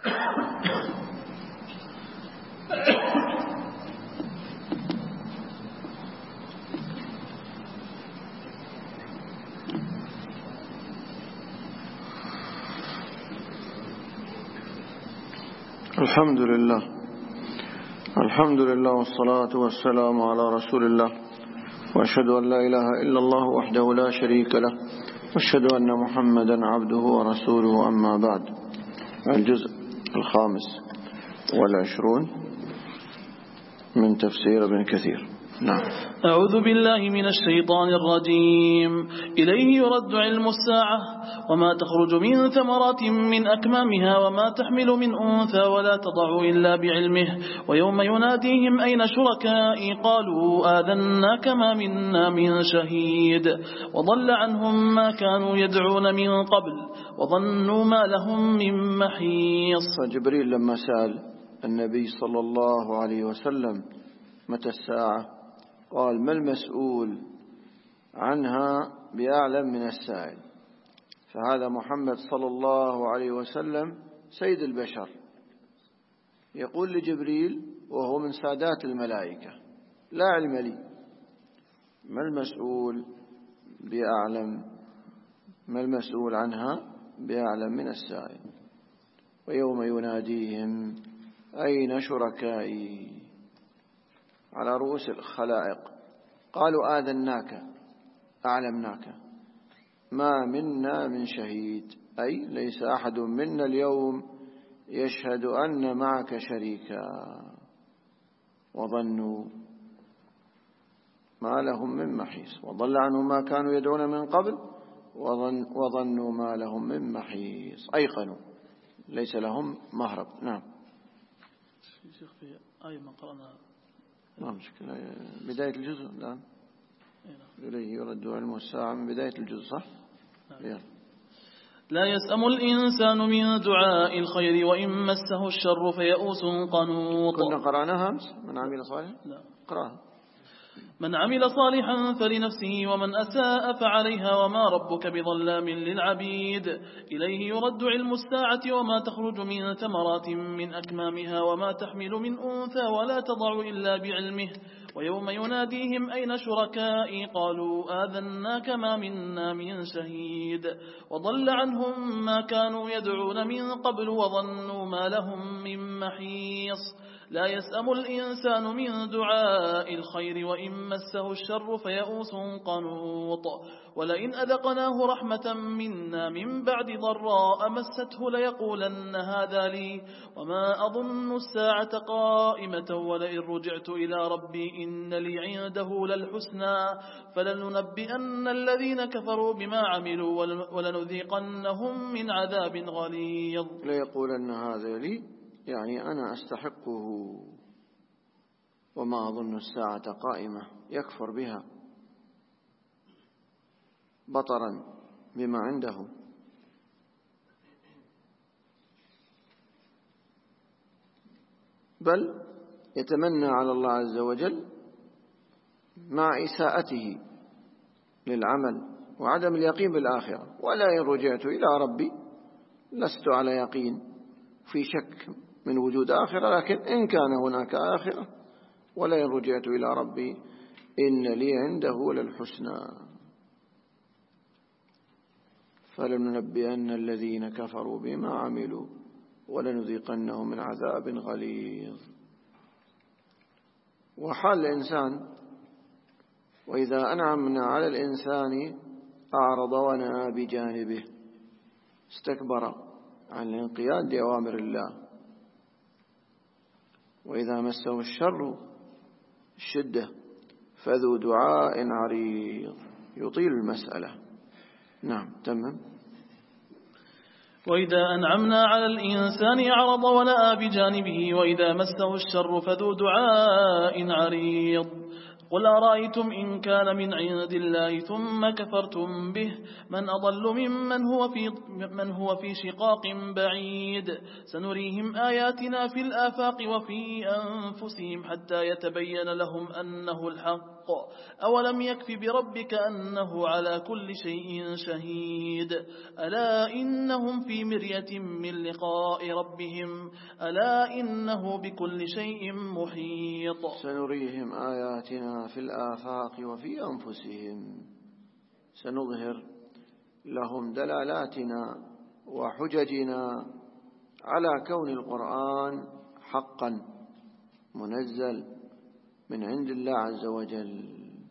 الحمد لله والصلاة والسلام على رسول الله، وأشهد أن لا إله إلا الله وحده لا شريك له، وأشهد أن محمدا عبده ورسوله. أما بعد. الجزء 25 من تفسير ابن كثير. نعم. أعوذ بالله من الشيطان الرجيم. إليه يرد علم الساعة وما تخرج من ثمرات من أكمامها وما تحمل من أنثى ولا تضع إلا بعلمه، ويوم يناديهم أين شركائي قالوا آذناك ما منا من شهيد، وضل عنهم ما كانوا يدعون من قبل وظنوا ما لهم من محيص. فجبريل لما سأل النبي صلى الله عليه وسلم متى الساعة قال ما المسؤول عنها بأعلم من السائل. فهذا محمد صلى الله عليه وسلم سيد البشر يقول لجبريل وهو من سادات الملائكة لا علم لي، ما المسؤول عنها بأعلم من السائل. ويوم يناديهم أين شركائي على رؤوس الخلائق قالوا آذناك أعلمناك ما منا من شهيد، أي ليس أحد منا اليوم يشهد أن معك شريكا، وظنوا ما لهم من محيص، وضل عنهم ما كانوا يدعون من قبل وظنوا ما لهم من محيص، أيقنوا ليس لهم مهرب. نعم. شيخ في آية ما قرأنا ما مشكلة بداية الجزء الآن. إليه يرد علم الساعة من بداية الجزء صح؟ لا يسأم الإنسان من دعاء الخير وإن مسه الشر فيئوس قنوط. كنا قرأناها أمس من عمل صالحا؟ لا. قرأها. من عمل صالحا فلنفسه ومن أساء فعليها وما ربك بظلام للعبيد. إليه يرد علم الساعة وما تخرج من ثمرات من أكمامها وما تحمل من أنثى ولا تضع إلا بعلمه، ويوم يناديهم أين شركائي قالوا آذناك ما منا من شهيد، وضل عنهم ما كانوا يدعون من قبل وظنوا ما لهم من محيص. لا يسأم الإنسان من دعاء الخير وإن مسه الشر فيئوس قنوط. ولئن أذقناه رحمة منا من بعد ضراء مسته ليقولن هذا لي وما أظن الساعة قائمة ولئن رجعت إلى ربي إن لي عنده للحسنى فلننبئن الذين كفروا بما عملوا ولنذيقنهم من عذاب غليظ. ليقولن هذا لي يعني أنا أستحقه وما أظن الساعة قائمة، يكفر بها بطرا بما عنده. بل يتمنى على الله عز وجل مع إساءته للعمل وعدم اليقين بالآخرة. ولا إن رجعت إلى ربي لست على يقين في شك من وجود آخرة، لكن إن كان هناك آخرة ولئن رجعت إلى ربي إن لي عنده للحسنى فلننبئن الذين كفروا بما عملوا ولنذيقنهم من عذاب غليظ. وحال الإنسان وإذا أنعمنا على الإنسان أعرض ونأى بجانبه، استكبر عن الانقياد لأوامر الله. وإذا مسه الشر الشدة فذو دعاء عريض، يطيل المسألة. نعم تمام. وإذا أنعمنا على الإنسان أعرض ونأى بجانبه وإذا مسه الشر فذو دعاء عريض. قل أرأيتم إن كان من عند الله ثم كفرتم به من أضل من هو في شقاق بعيد. سنريهم آياتنا في الآفاق وفي أنفسهم حتى يتبين لهم أنه الحق أولم يكف بربك أنه على كل شيء شهيد ألا إنهم في مرية من لقاء ربهم ألا إنه بكل شيء محيط سنريهم آياتنا في الآفاق وفي أنفسهم سنظهر لهم دلالاتنا وحججنا على كون القرآن حقا منزل من عند الله عز وجل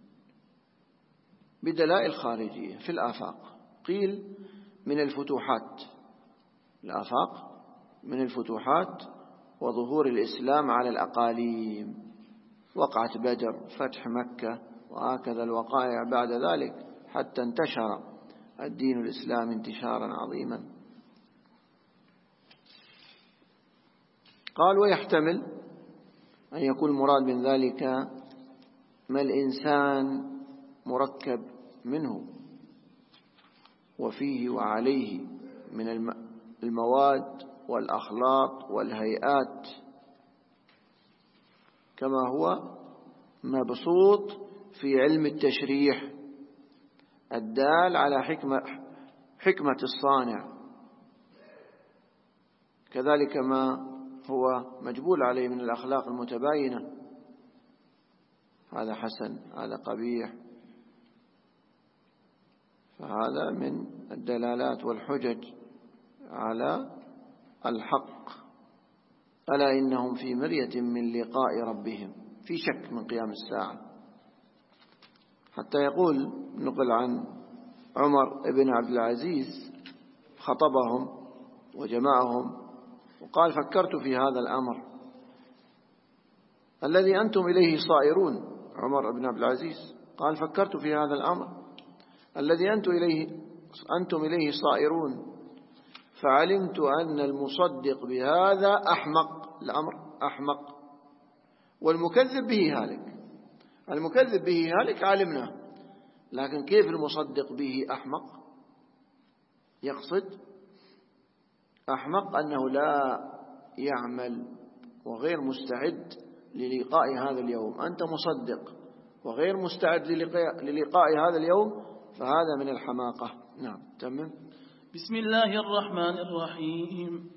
بدلائل خارجية في الآفاق. قيل من الفتوحات، الآفاق من الفتوحات وظهور الإسلام على الأقاليم، وقعة بدر، فتح مكة، وهكذا الوقائع بعد ذلك حتى انتشر الدين الإسلامي انتشارا عظيما. قال ويحتمل أن يكون المراد من ذلك ما الإنسان مركب منه وفيه وعليه من المواد والأخلاق والهيئات، كما هو مبسوط في علم التشريح الدال على حكمة الصانع، كذلك ما هو مجبول عليه من الأخلاق المتباينة، هذا حسن هذا قبيح، فهذا من الدلالات والحجج على الحق. ألا إنهم في مرية من لقاء ربهم، في شك من قيام الساعة، حتى يقول نقل عن عمر بن عبد العزيز خطبهم وجمعهم وقال فكرت في هذا الأمر الذي أنتم إليه صائرون. عمر بن عبد العزيز قال فكرت في هذا الأمر الذي أنتم إليه صائرون، فعلمت أن المصدق بهذا أحمق، الأمر أحمق، والمكذب به هالك. المكذب به هالك علمنا، لكن كيف المصدق به أحمق؟ يقصد أحمق أنه لا يعمل وغير مستعد للقاء هذا اليوم. أنت مصدق وغير مستعد للقاء هذا اليوم، فهذا من الحماقة. نعم تمام. بسم الله الرحمن الرحيم.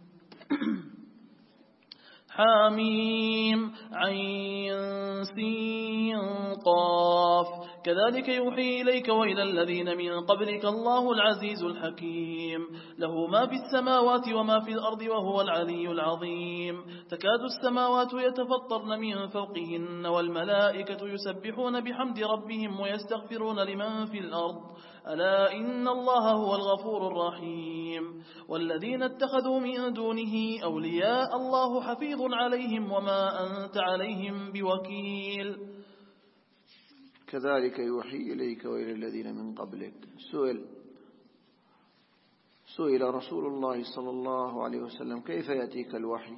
حاميم عين سين قاف كذلك يوحي إليك وإلى الذين من قبلك الله العزيز الحكيم له ما في السماوات وما في الأرض وهو العلي العظيم. تكاد السماوات يتفطرن من فوقهن والملائكة يسبحون بحمد ربهم ويستغفرون لمن في الأرض ألا إن الله هو الغفور الرحيم. والذين اتخذوا من دونه أولياء الله حفيظ عليهم وما أنت عليهم بوكيل. كذلك يوحي إليك وإلى الذين من قبلك. سئل رسول الله صلى الله عليه وسلم كيف يأتيك الوحي؟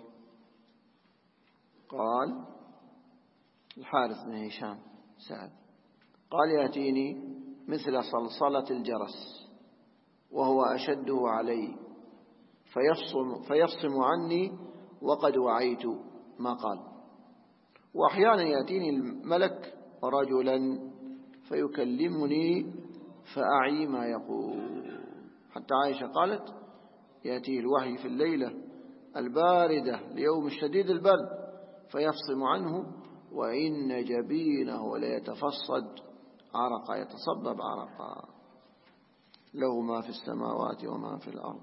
قال الحارث بن هشام سعد قال يأتيني مثل صلصلة الجرس وهو أشده علي فيفصم عني وقد وعيت ما قال. وأحيانا يأتيني الملك رجلا فيكلمني فأعي ما يقول. حتى عائشة قالت يأتيه الوحي في الليلة الباردة ليوم الشديد البرد فيفصم عنه وإن جبينه ليتفصد عرقا، يتصبب عرقا. له ما في السماوات وما في الأرض،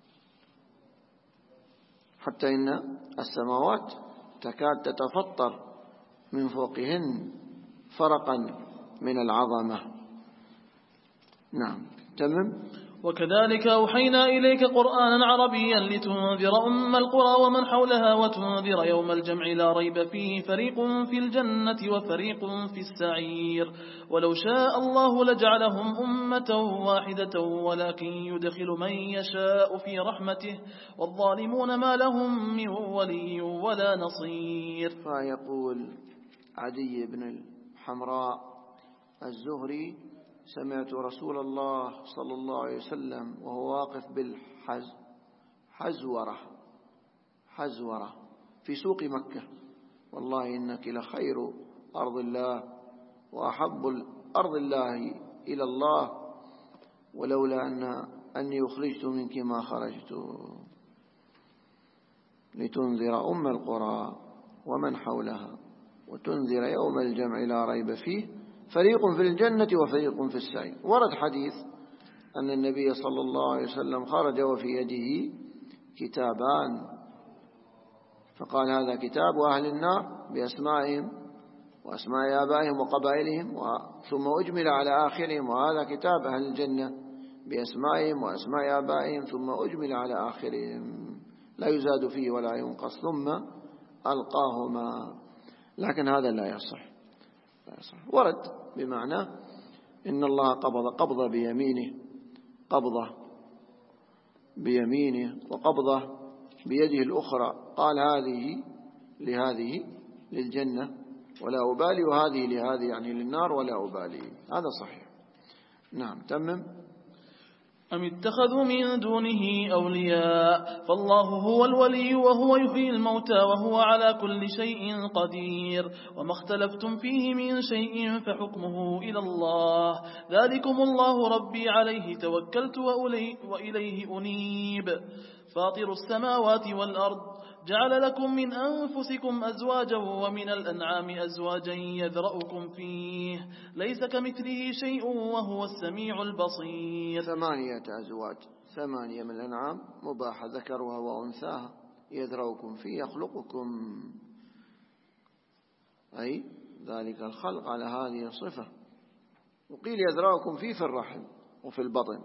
حتى إن السماوات تكاد تتفطر من فوقهن فرقا من العظمة. نعم تمام. وكذلك أوحينا إليك قرآنا عربيا لتنذر أم القرى ومن حولها وتنذر يوم الجمع لا ريب فيه فريق في الجنة وفريق في السعير. ولو شاء الله لجعلهم أمة واحدة ولكن يدخل من يشاء في رحمته والظالمون ما لهم من ولي ولا نصير. فيقول عدي بن الحمراء الزهري سمعت رسول الله صلى الله عليه وسلم وهو واقف حزورة في سوق مكة والله إنك لخير أرض الله وأحب الأرض الله إلى الله، ولولا أني أخرجت منك ما خرجت، لتنذر أم القرى ومن حولها وتنذر يوم الجمع لا ريب فيه فريق في الجنة وفريق في السعير. ورد حديث أن النبي صلى الله عليه وسلم خرج وفي يده كتابان، فقال هذا كتاب أهل النار بأسمائهم وأسماء آبائهم وقبائلهم، ثم أجمل على آخرهم، وهذا كتاب أهل الجنة بأسمائهم وأسماء آبائهم ثم أجمل على آخرهم لا يزاد فيه ولا ينقص، ثم ألقاهما. لكن هذا لا يصح. ورد بمعنى إن الله قبض بيمينه، قبضة بيمينه وقبضة بيده الأخرى، قال هذه لهذه للجنة ولا أبالي، وهذه لهذه يعني للنار ولا أبالي. هذا صحيح. نعم تمم. أم اتخذوا من دونه أولياء فالله هو الولي وهو يحيي الموتى وهو على كل شيء قدير، وما اختلفتم فيه من شيء فحكمه إلى الله، ذلكم الله ربي عليه توكلت وإليه أنيب، فاطر السماوات والأرض جعل لكم من أنفسكم أزواجا ومن الأنعام أزواجا يذرأكم فيه ليس كمثله شيء وهو السميع البصير. 8 أزواج، 8 من الأنعام مباحة ذكرها وأنثاها، يذرأكم فيه يخلقكم، أي ذلك الخلق على هذه الصفة. وقيل يذرأكم فيه في الرحم وفي البطن،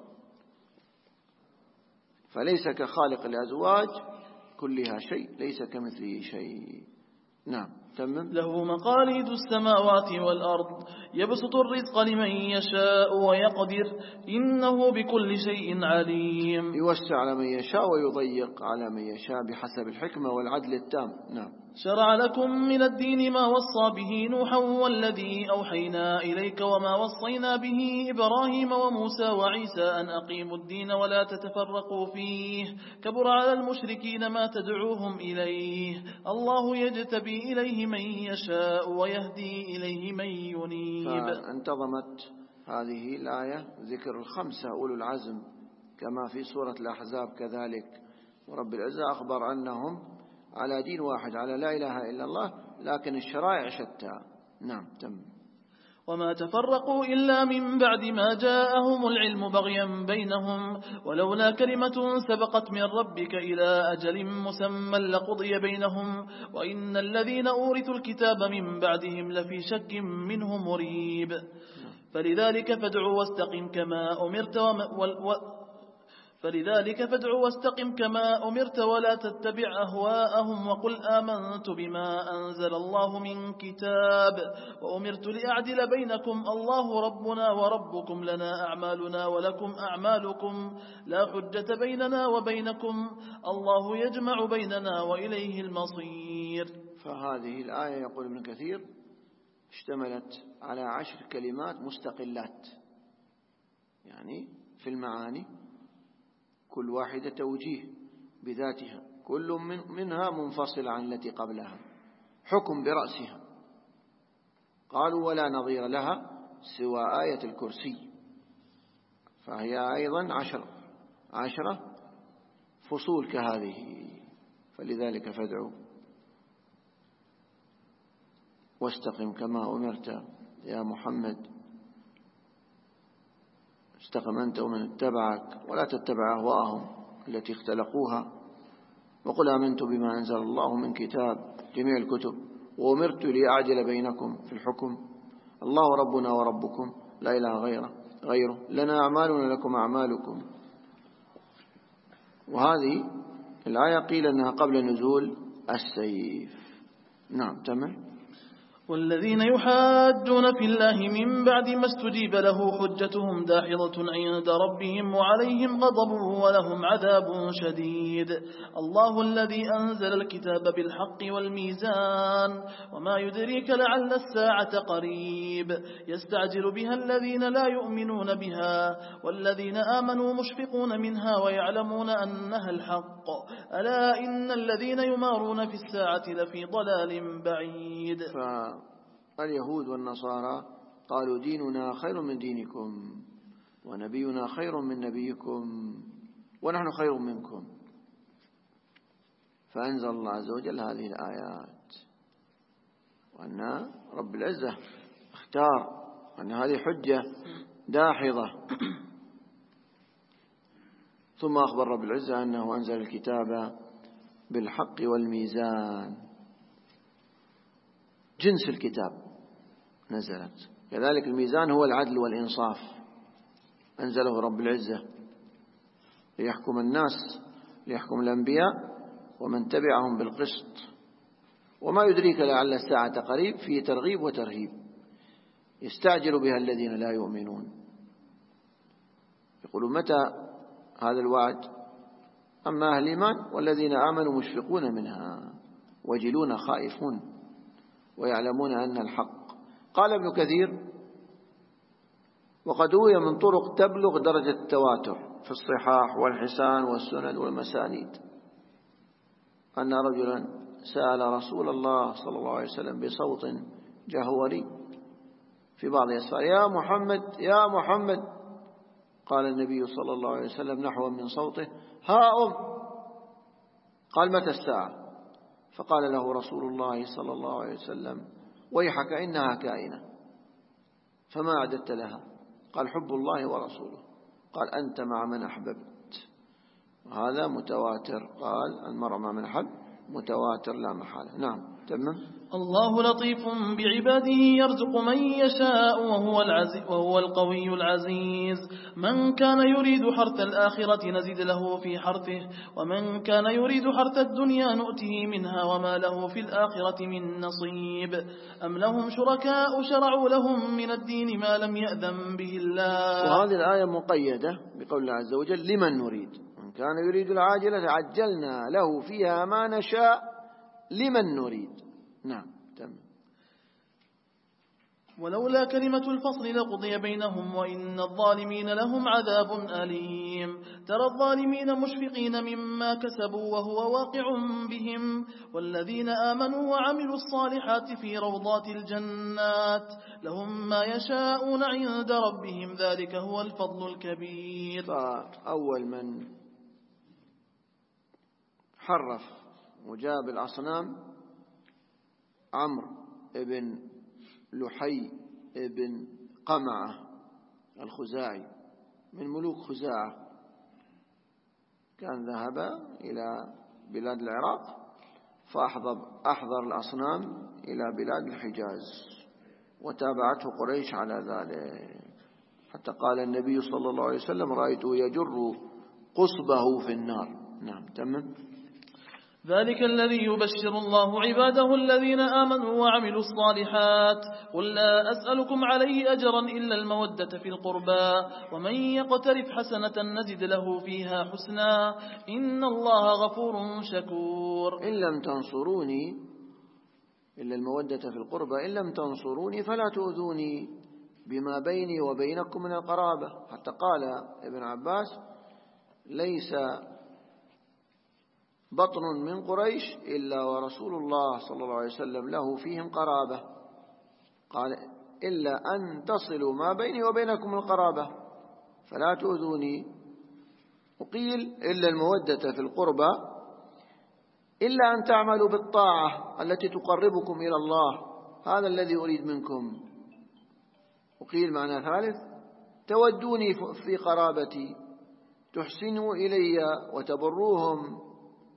فليس كخالق الأزواج كلها شيء، ليس كمثله شيء. نعم تمم. له مقاليد السماوات والأرض يبسط الرزق لمن يشاء ويقدر إنه بكل شيء عليم. يوسع على من يشاء ويضيق على من يشاء بحسب الحكمة والعدل التام. نعم. شرع لكم من الدين ما وصى به نوحا والذي أوحينا إليك وما وصينا به إبراهيم وموسى وعيسى أن أقيموا الدين ولا تتفرقوا فيه، كبر على المشركين ما تدعوهم إليه، الله يجتبي إليه من يشاء ويهدي إليه من ينيب. فانتظمت هذه الآية ذكر 5 أولو العزم كما في سورة الأحزاب كذلك، ورب العزة أخبر أنهم على دين واحد، على لا إله إلا الله، لكن الشرائع شتى. نعم تم. وما تفرقوا إلا من بعد ما جاءهم العلم بغيا بينهم، ولولا كلمة سبقت من ربك إلى أجل مسمى لقضي بينهم، وإن الذين أورثوا الكتاب من بعدهم لفي شك منه مريب. فلذلك فادع واستقم كما أمرت ولا تتبع أهواءهم، وقل آمنت بما أنزل الله من كتاب وأمرت لأعدل بينكم، الله ربنا وربكم لنا أعمالنا ولكم أعمالكم لا حجة بيننا وبينكم، الله يجمع بيننا وإليه المصير. فهذه الآية يقول ابن كثير اشتملت على 10 كلمات مستقلات، يعني في المعاني كل واحدة توجيه بذاتها، كل منها منفصل عن التي قبلها، حكم برأسها. قالوا ولا نظير لها سوى آية الكرسي، فهي أيضا 10 فصول كهذه. فلذلك فادعوا واستقم كما أمرت يا محمد، استقم أنت ومن اتبعك ولا تتبع أهواءهم التي اختلقوها، وقل آمنت بما أنزل الله من كتاب، جميع الكتب، وأمرت لأعدل بينكم في الحكم، الله ربنا وربكم لا إله غيره لنا أعمالنا لكم أعمالكم. وهذه الآية قيل أنها قبل نزول السيف. نعم تمام. والذين يحاجون في الله من بعد ما استجيب له حجتهم داحضة عند ربهم وعليهم غضب ولهم عذاب شديد. الله الذي أنزل الكتاب بالحق والميزان وما يدريك لعل الساعة قريب، يستعجل بها الذين لا يؤمنون بها والذين آمنوا مشفقون منها ويعلمون أنها الحق، ألا إن الذين يمارون في الساعة لفي ضلال بعيد. اليهود والنصارى قالوا ديننا خير من دينكم ونبينا خير من نبيكم ونحن خير منكم. فأنزل الله عز وجل هذه الآيات، وأن رب العزة اختار أن هذه حجة داحضة. ثم أخبر رب العزة أنه أنزل الكتاب بالحق والميزان، جنس الكتاب نزلت، كذلك الميزان هو العدل والإنصاف، أنزله رب العزة ليحكم الناس، ليحكم الأنبياء ومن تبعهم بالقسط. وما يدريك لعل الساعة قريب، فيه ترغيب وترهيب، يستعجل بها الذين لا يؤمنون، يقولون متى هذا الوعد؟ أما أهل الإيمان والذين آمنوا مشفقون منها وجلون خائفون ويعلمون أن الحق. قال ابن كثير: وقد روي من طرق تبلغ درجة التواتر في الصحاح والحسان والسنن والمسانيد أن رجلا سأل رسول الله صلى الله عليه وسلم بصوت جهوري في بعض أسفاره: يا محمد يا محمد. قال النبي صلى الله عليه وسلم نحو من صوته: ها أم. قال: متى الساعة؟ فقال له رسول الله صلى الله عليه وسلم: ويحك إنها كائنة. فما أعددت لها؟ قال: حب الله ورسوله. قال: أنت مع من أحببت. وهذا متواتر. قال: المرء مع من أحب، متواتر لا محالة. نعم، تمام. الله لطيف بعباده يرزق من يشاء وهو القوي العزيز. من كان يريد حرث الآخرة نزد له في حرثه، ومن كان يريد حرث الدنيا نؤته منها وما له في الآخرة من نصيب. أم لهم شركاء شرعوا لهم من الدين ما لم يأذن به الله. وهذه الآية مقيدة بقول الله عز وجل: لمن نريد. من كان يريد العاجلة عجلنا له فيها ما نشاء لمن نريد. نعم، تمام. ولولا كلمة الفصل لقضي بينهم وإن الظالمين لهم عذاب أليم. ترى الظالمين مشفقين مما كسبوا وهو واقع بهم، والذين آمنوا وعملوا الصالحات في روضات الجنات لهم ما يشاءون عند ربهم، ذلك هو الفضل الكبير. فأول من حرف وجاب الأصنام عمرو ابن لحي ابن قمعة الخزاعي من ملوك خزاعة، كان ذهب إلى بلاد العراق فأحضر الأصنام إلى بلاد الحجاز، وتابعته قريش على ذلك، حتى قال النبي صلى الله عليه وسلم: رأيته يجر قصبه في النار. نعم، تمام. ذلك الذي يبشر الله عباده الذين آمنوا وعملوا الصالحات. قل لا أسألكم عليه أجرا إلا المودة في القربى، ومن يقترف حسنة نزد له فيها حسنا إن الله غفور شكور. إن لم تنصروني، إلا المودة في القربى، إن لم تنصروني فلا تؤذوني بما بيني وبينكم من القرابة. حتى قال ابن عباس: ليس بطن من قريش إلا ورسول الله صلى الله عليه وسلم له فيهم قرابة. قال: إلا أن تصلوا ما بيني وبينكم القرابة فلا تؤذوني. وقيل: إلا المودة في القربى إلا أن تعملوا بالطاعة التي تقربكم إلى الله، هذا الذي أريد منكم. وقيل معنى ثالث: تودوني في قرابتي، تحسنوا إلي وتبروهم.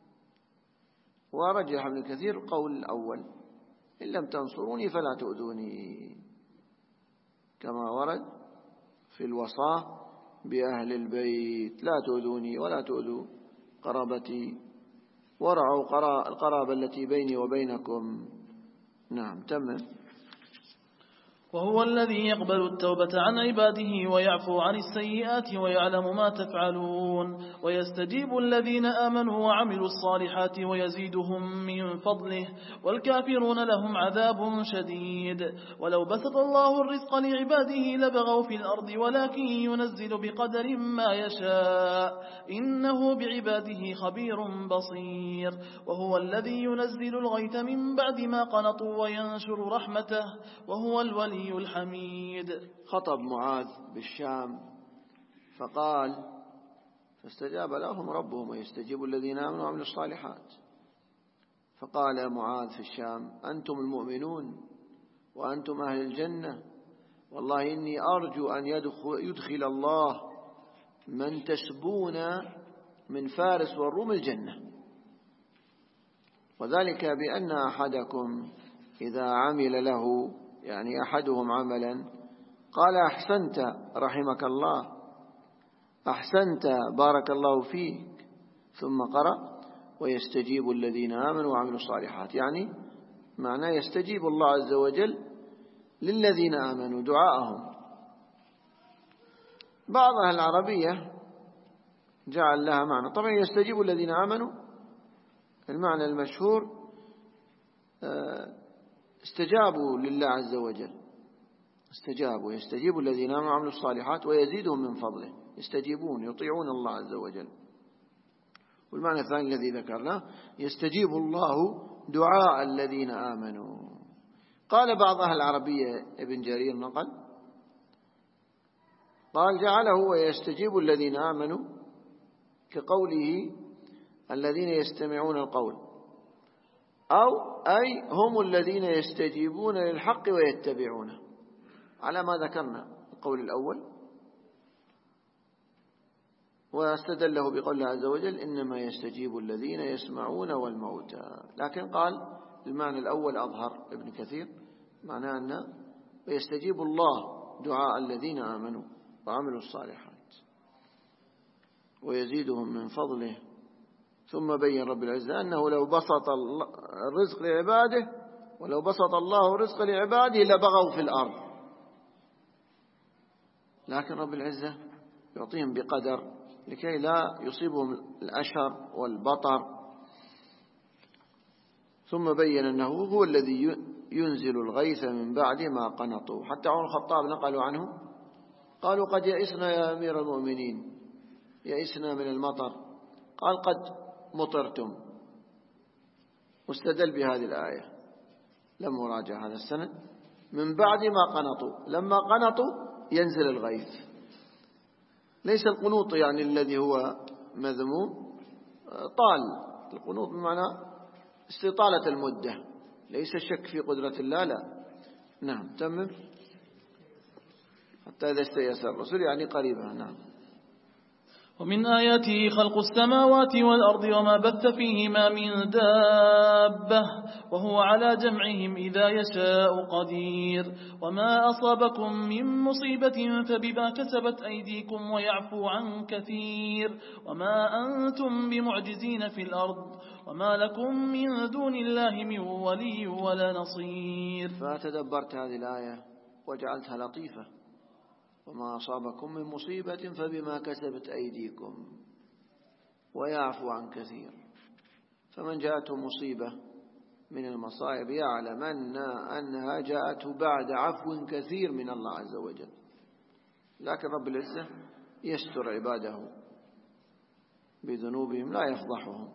ورجح ابن كثير قول الأول: إن لم تنصروني فلا تؤذوني، كما ورد في الوصاة بأهل البيت: لا تؤذوني ولا تؤذوا قرابتي، ورعوا القرابة التي بيني وبينكم. نعم، تمام. وهو الذي يقبل التوبة عن عباده ويعفو عن السيئات ويعلم ما تفعلون، ويستجيب الذين آمنوا وعملوا الصالحات ويزيدهم من فضله، والكافرون لهم عذاب شديد. ولو بسط الله الرزق لعباده لبغوا في الأرض ولكن ينزل بقدر ما يشاء إنه بعباده خبير بصير. وهو الذي ينزل الغيث من بعد ما قنطوا وينشر رحمته وهو الولي الغني الحميد. خطب معاذ بالشام فقال فاستجاب لهم ربهم ويستجيب الذين آمنوا وعملوا الصالحات. فقال معاذ في الشام أنتم المؤمنون وأنتم أهل الجنة، والله إني أرجو أن يدخل الله من تسبون من فارس والروم الجنة، وذلك بأن أحدكم إذا عمل له يعني أحدهم عملا قال أحسنت رحمك الله، أحسنت بارك الله فيك، ثم قرأ ويستجيب الذين آمنوا وعملوا الصالحات، يعني معناه يستجيب الله عز وجل للذين آمنوا دعاءهم. بعض أهل العربية جعل لها معنى، طبعا يستجيب الذين آمنوا المعنى المشهور استجابوا لله عز وجل، استجابوا، يستجيب الذين آمنوا وعملوا الصالحات ويزيدهم من فضله، يستجيبون يطيعون الله عز وجل. والمعنى الثاني الذي ذكرناه يستجيب الله دعاء الذين آمنوا. قال بعض أهل العربية ابن جرير نقل قال جعله ويستجيب الذين آمنوا كقوله الذين يستمعون القول، أو أي هم الذين يستجيبون للحق ويتبعونه، على ما ذكرنا القول الأول، واستدله بقول الله عز وجل إنما يستجيب الذين يسمعون والموتى. لكن قال المعنى الأول أظهر ابن كثير، معناه أن ويستجيب الله دعاء الذين آمنوا وعملوا الصالحات ويزيدهم من فضله. ثم بين رب العزة أنه لو بسط الرزق لعباده ولو بسط الله الرزق لعباده لبغوا في الأرض، لكن رب العزة يعطيهم بقدر لكي لا يصيبهم الأشر والبطر. ثم بين أنه هو الذي ينزل الغيث من بعد ما قنطوا. حتى عمر الخطاب نقلوا عنه قالوا قد يئسنا يا أمير المؤمنين، يئسنا من المطر، قال قد مطرتم، واستدل بهذه الآية. لم أراجع هذا السند. من بعد ما قنطوا، لما قنطوا ينزل الغيث. ليس القنوط يعني الذي هو مذموم، طال القنوط بمعنى استطالة المدة، ليس الشك في قدرة الله، لا. نعم تمم. حتى إذا استيأس الرسل يعني قريبا. نعم. ومن آياته خلق السماوات والأرض وما بث فيهما من دابة وهو على جمعهم إذا يشاء قدير. وما أصابكم من مصيبة فبما كسبت أيديكم ويعفو عن كثير. وما أنتم بمعجزين في الأرض وما لكم من دون الله من ولي ولا نصير. فتدبرت هذه الآية وجعلتها لطيفة. وما أصابكم من مصيبة فبما كسبت أيديكم ويعفو عن كثير. فمن جاءته مصيبة من المصائب يعلم أنها جاءته بعد عفو كثير من الله عز وجل، لكن رب العزة يستر عباده بذنوبهم لا يفضحهم.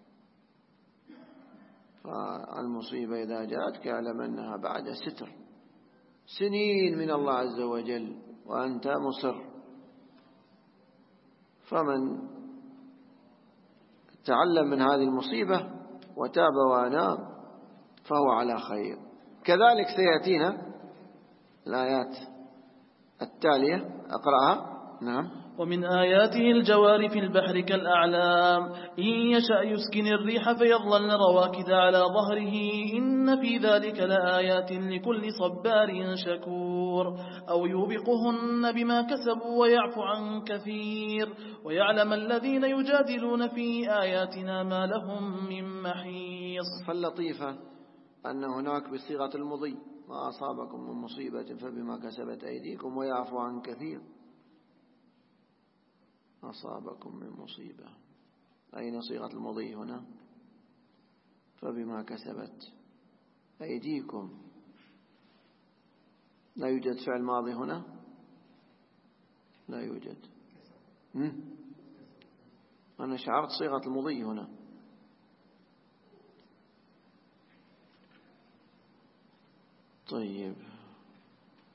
فالمصيبة إذا جاءتك يعلم أنها بعد ستر سنين من الله عز وجل وأنت مصر. فمن تعلم من هذه المصيبة وتاب وأناب فهو على خير. كذلك سيأتينا الآيات التالية، أقرأها. نعم. ومن آياته الجوار في البحر كالأعلام إن يشأ يسكن الريح فيظللن رواكد على ظهره إن في ذلك لآيات لكل صبار شكور. أو يوبقهن بما كسبوا ويعفو عن كثير. ويعلم الذين يجادلون في آياتنا ما لهم من محيص. فاللطيفة أن هناك بصيغة المضي ما أصابكم من مصيبة فبما كسبت أيديكم ويعفو عن كثير. أصابكم من مصيبة، أين صيغة المضي هنا؟ فبما كسبت أيديكم، لا يوجد فعل ماضي هنا، لا يوجد. أنا شعرت صيغة المضي هنا. طيب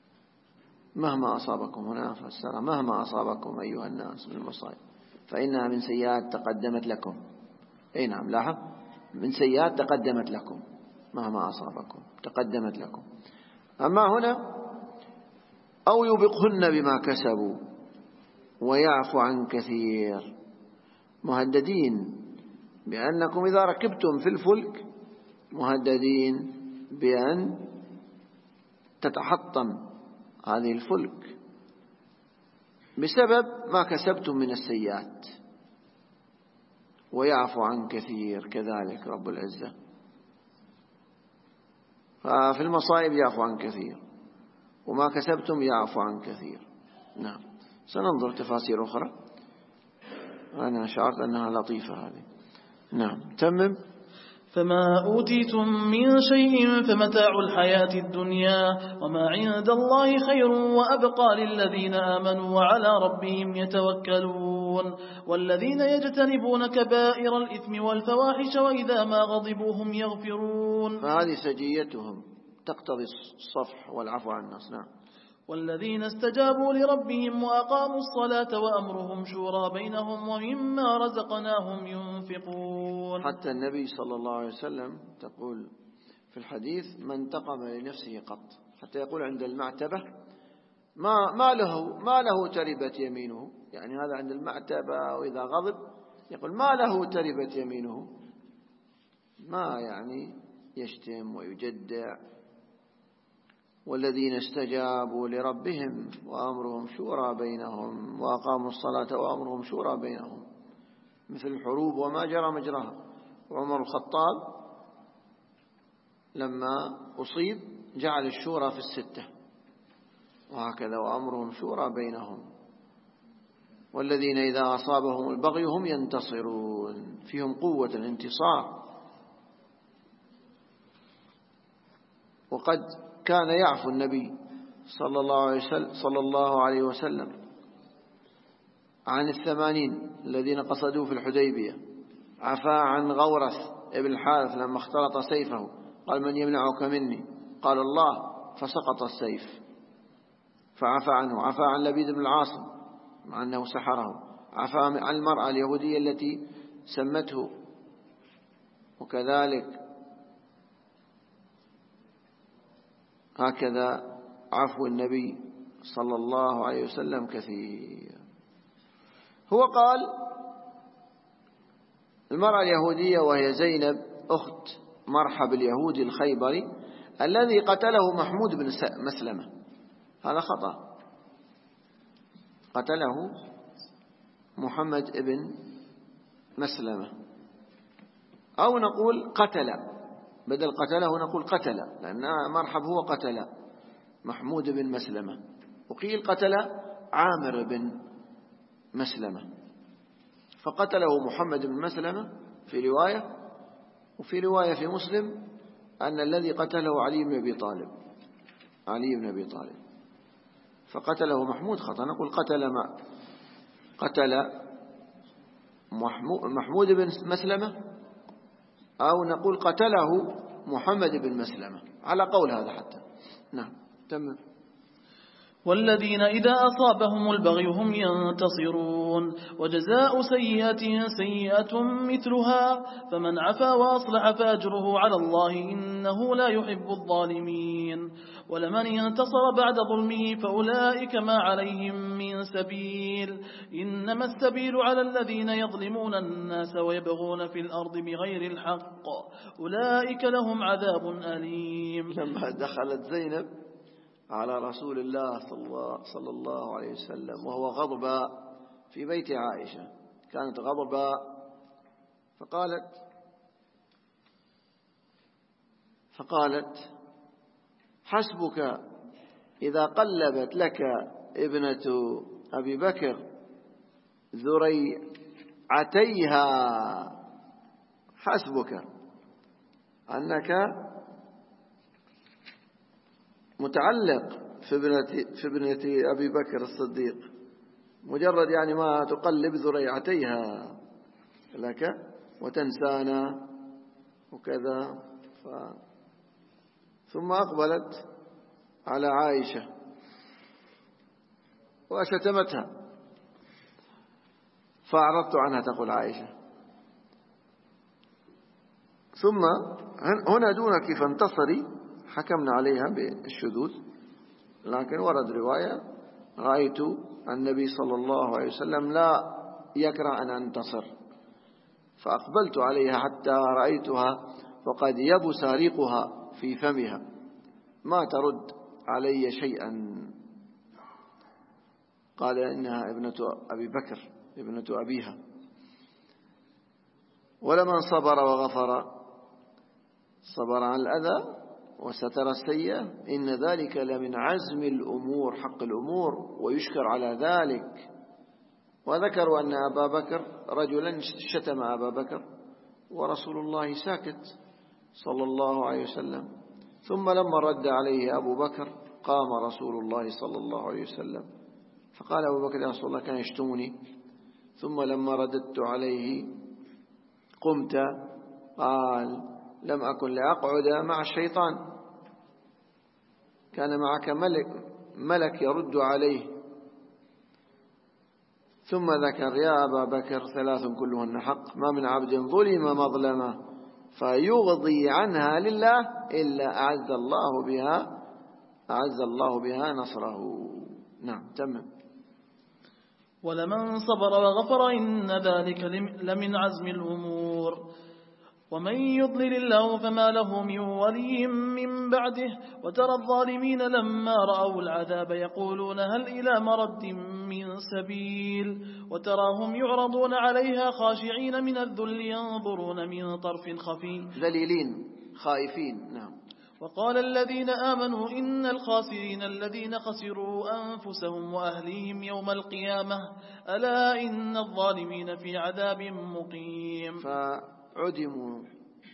مهما أصابكم، هنا فسر مهما أصابكم أيها الناس من المصائب فإنها من سيئات تقدمت لكم. أي نعم، لاحظ، من سيئات تقدمت لكم، مهما أصابكم تقدمت لكم. أما هنا أو يوبقهن بما كسبوا ويعفو عن كثير، مهددين بأنكم إذا ركبتم في الفلك مهددين بأن تتحطم هذه الفلك بسبب ما كسبتم من السيئات. ويعفو عن كثير كذلك رب العزة، ففي المصائب يعفو عن كثير، وما كسبتم يعفو عن كثير. نعم، سننظر تفاسير أخرى، أنا شعرت أنها لطيفة هذه. نعم، تمم. فما أوتيتم من شيء فمتاع الحياة الدنيا وما عند الله خير وأبقى للذين آمنوا وعلى ربهم يتوكلون. والذين يجتنبون كبائر الإثم والفواحش وإذا ما غضبوا هم يغفرون. فهذه سجيتهم تقتضي الصفح والعفو عن الناس. نعم. والذين استجابوا لربهم وأقاموا الصلاة وأمرهم شورى بينهم ومما رزقناهم ينفقون. حتى النبي صلى الله عليه وسلم تقول في الحديث: ما انتقم لنفسه قط، حتى يقول عند المعتبة ما له تربت يمينه، يعني هذا عند المعتبة، وإذا غضب يقول ما له تربت يمينه، ما يعني يشتم ويجدع. والذين استجابوا لربهم وأمرهم شورى بينهم وأقاموا الصلاة وأمرهم شورى بينهم، مثل الحروب وما جرى مجراها. وعمر الخطاب لما أصيب جعل الشورى في الستة، وهكذا وأمرهم شورى بينهم. والذين إذا أصابهم البغي هم ينتصرون، فيهم قوة الانتصار. وقد كان يعفو النبي صلى الله عليه وسلم عن 80 الذين قصدوا في الحديبية. عفا عن غورث ابن الحارث لما اختلط سيفه، قال: من يمنعك مني؟ قال: الله، فسقط السيف فعفى عنه. عفا عن لبيد بن العاصم مع أنه سحره. عفا عن المرأة اليهودية التي سمته. وكذلك هكذا عفو النبي صلى الله عليه وسلم كثير. هو قال المرأة اليهودية وهي زينب أخت مرحب اليهودي الخيبري الذي قتله محمود بن مسلمة، هذا خطأ، قتله محمد بن مسلمة، أو نقول قتل، بدل قتله نقول قتل، لأن مرحب هو قتل محمود بن مسلمة، وقيل قتل عامر بن مسلمة، فقتله محمد بن مسلمة في رواية، وفي رواية في مسلم أن الذي قتله علي بن أبي طالب، فقتله محمود خطأ، نقول قتل محمود بن مسلمة، أو نقول قتله محمد بن مسلمة، على قول هذا حتى. نعم، تمام. والذين إذا أصابهم البغي هم ينتصرون. وجزاء سيئة سيئة مثلها، فمن عفا وأصلح فأجره على الله إنه لا يحب الظالمين. ولمن انتصر بعد ظلمه فأولئك ما عليهم من سبيل، إنما السبيل على الذين يظلمون الناس ويبغون في الأرض بغير الحق، أولئك لهم عذاب أليم. لما دخلت زينب على رسول الله صلى الله عليه وسلم وهو غضباء في بيت عائشة، كانت غضباء، فقالت: حسبك إذا قلبت لك ابنة أبي بكر ذريعتيها، حسبك أنك متعلق في ابنة أبي بكر الصديق، مجرد يعني ما تقلب ذريعتيها لك وتنسانا وكذا. ثم أقبلت على عائشة وشتمتها، فأعرضت عنها تقول عائشة. ثم هنا دونك فانتصري حكمنا عليها بالشذوذ، لكن ورد رواية رأيت النبي صلى الله عليه وسلم لا يكره أن أنتصر، فأقبلت عليها حتى رأيتها وقد يبس ريقها في فمها ما ترد علي شيئا. قال إنها ابنة أبي بكر ابنة أبيها. ولمن صبر وغفر، صبر عن الأذى وستر السيئة، إن ذلك لمن عزم الأمور، حق الأمور، ويشكر على ذلك. وذكروا أن أبا بكر رجلا شتم أبا بكر ورسول الله ساكت صلى الله عليه وسلم، ثم لما رد عليه أبو بكر قام رسول الله صلى الله عليه وسلم فقال أبو بكر: يا رسول الله كان يشتمني، ثم لما رددت عليه قمت. قال: لم أكن لأقعد مع الشيطان، كان معك ملك يرد عليه. ثم ذكر: يا أبا بكر 3 كلهن حق، ما من عبد ظلم مظلمة فيغضي عنها لله إلا أعز الله بها نصره. نعم تمام. ولمن صبر وغفر إن ذلك لمن عزم الأمور. ومن يضلل الله فما له من ولي من بعده. وترى الظالمين لما رأوا العذاب يقولون هل إلى مرد من سبيل. وتراهم يعرضون عليها خاشعين من الذل ينظرون من طرف خفي، ذليلين خائفين. نعم. وقال الذين آمنوا إن الخاسرين الذين خسروا أنفسهم وأهليهم يوم القيامة ألا إن الظالمين في عذاب مقيم. فعدموا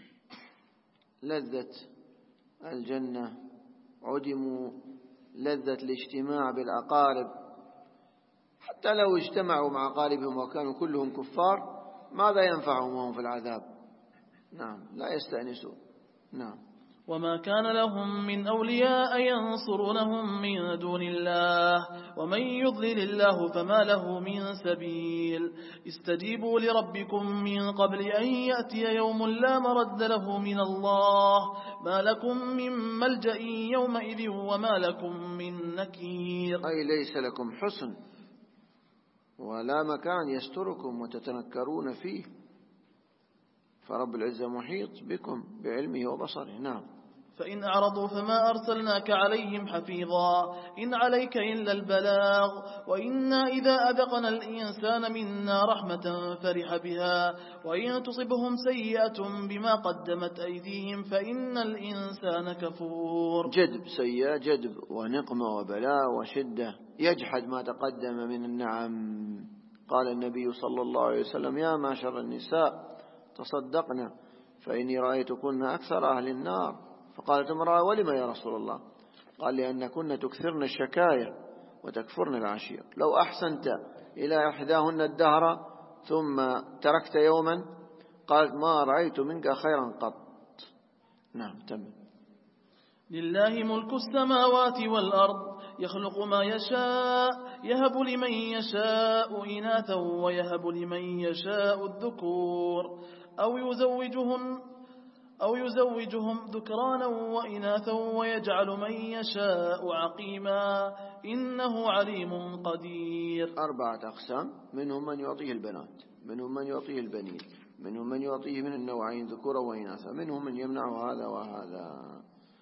لذة الجنة، عدموا لذة الاجتماع بالأقارب، حتى لو اجتمعوا مع أقاربهم وكانوا كلهم كفار ماذا ينفعهم وهم في العذاب؟ نعم لا يستأنسون. نعم. وما كان لهم من أولياء ينصرونهم من دون الله ومن يضلل الله فما له من سبيل. استجيبوا لربكم من قبل أن يأتي يوم لا مرد له من الله ما لكم من ملجأ يومئذ وما لكم من نكير. أي ليس لكم حسن ولا مكان يستركم وتتنكرون فيه، فرب العزة محيط بكم بعلمه وبصره. نعم. فإن أعرضوا فما أرسلناك عليهم حفيظا إن عليك إلا البلاغ وإنا إذا أذقنا الإنسان منا رحمة فرح بها وإن تصبهم سيئة بما قدمت أيديهم فإن الإنسان كفور. جدب سيئة، جدب ونقمة وبلاء وشدة، يجحد ما تقدم من النعم. قال النبي صلى الله عليه وسلم: يا معشر النساء تصدقنا فإني رأيتكن أكثر أهل النار. فقالت امرأة: ولم يا رسول الله؟ قال: لأنكن تكثرن الشكاية وتكفرن العشير. لو أحسنت إلى إحداهن الدهر ثم تركت يوما قالت: ما رأيت منك خيرا قط. نعم تم. لله ملك السماوات والأرض يخلق ما يشاء يهب لمن يشاء إناثا ويهب لمن يشاء الذكور أو يزوجهم ذكرانا وإناثا ويجعل من يشاء عقيما إنه عليم قدير. 4 أقسام: منهم من يعطيه البنات، منهم من يعطيه البنين، منهم من يعطيه من النوعين ذكورا وإناثا، منهم من يمنع هذا وهذا.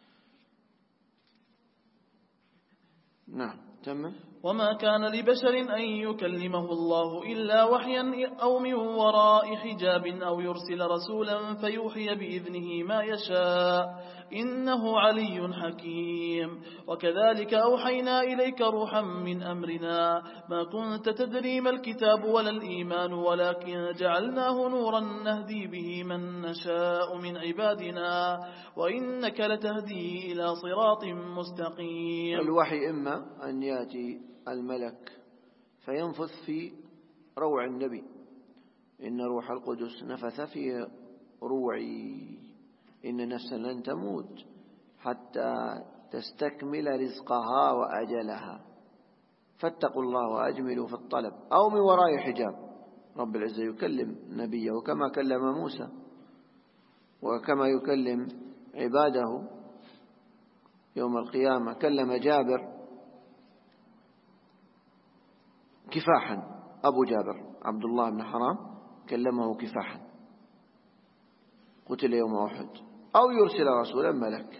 نعم تم. وما كان لبشر أن يكلمه الله إلا وحيا أو من وراء حجاب أو يرسل رسولا فيوحي بإذنه ما يشاء إنه علي حكيم. وكذلك أوحينا إليك روحا من أمرنا ما كنت تدري ما الكتاب ولا الإيمان ولكن جعلناه نورا نهدي به من نشاء من عبادنا وإنك لتهدي إلى صراط مستقيم. الوحي إما أن يأتي الملك فينفث في روع النبي: إن روح القدس نفث في روعي إن نفسا لن تموت حتى تستكمل رزقها وأجلها. فاتقوا الله وأجملوا في الطلب، أو من وراء حجاب. رب العزة يكلم نبيه كما كلم موسى، وكما يكلم عباده يوم القيامة. كلم جابر كفاحا، أبو جابر عبد الله بن حرام كلمه كفاحا، قتل يوم أحد. أو يرسل رسولا ملك.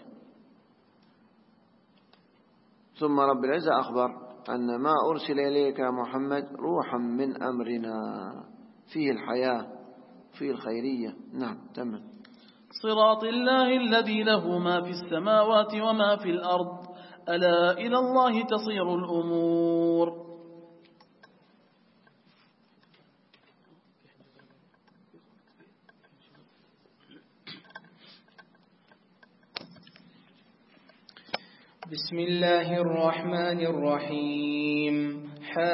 ثم رب العزة أخبر أن ما أرسل إليك محمد روحا من أمرنا، فيه الحياة، فيه الخيرية. نعم تمام. صراط الله الذي له ما في السماوات وما في الأرض، ألا إلى الله تصير الأمور. بسم الله الرحمن الرحيم.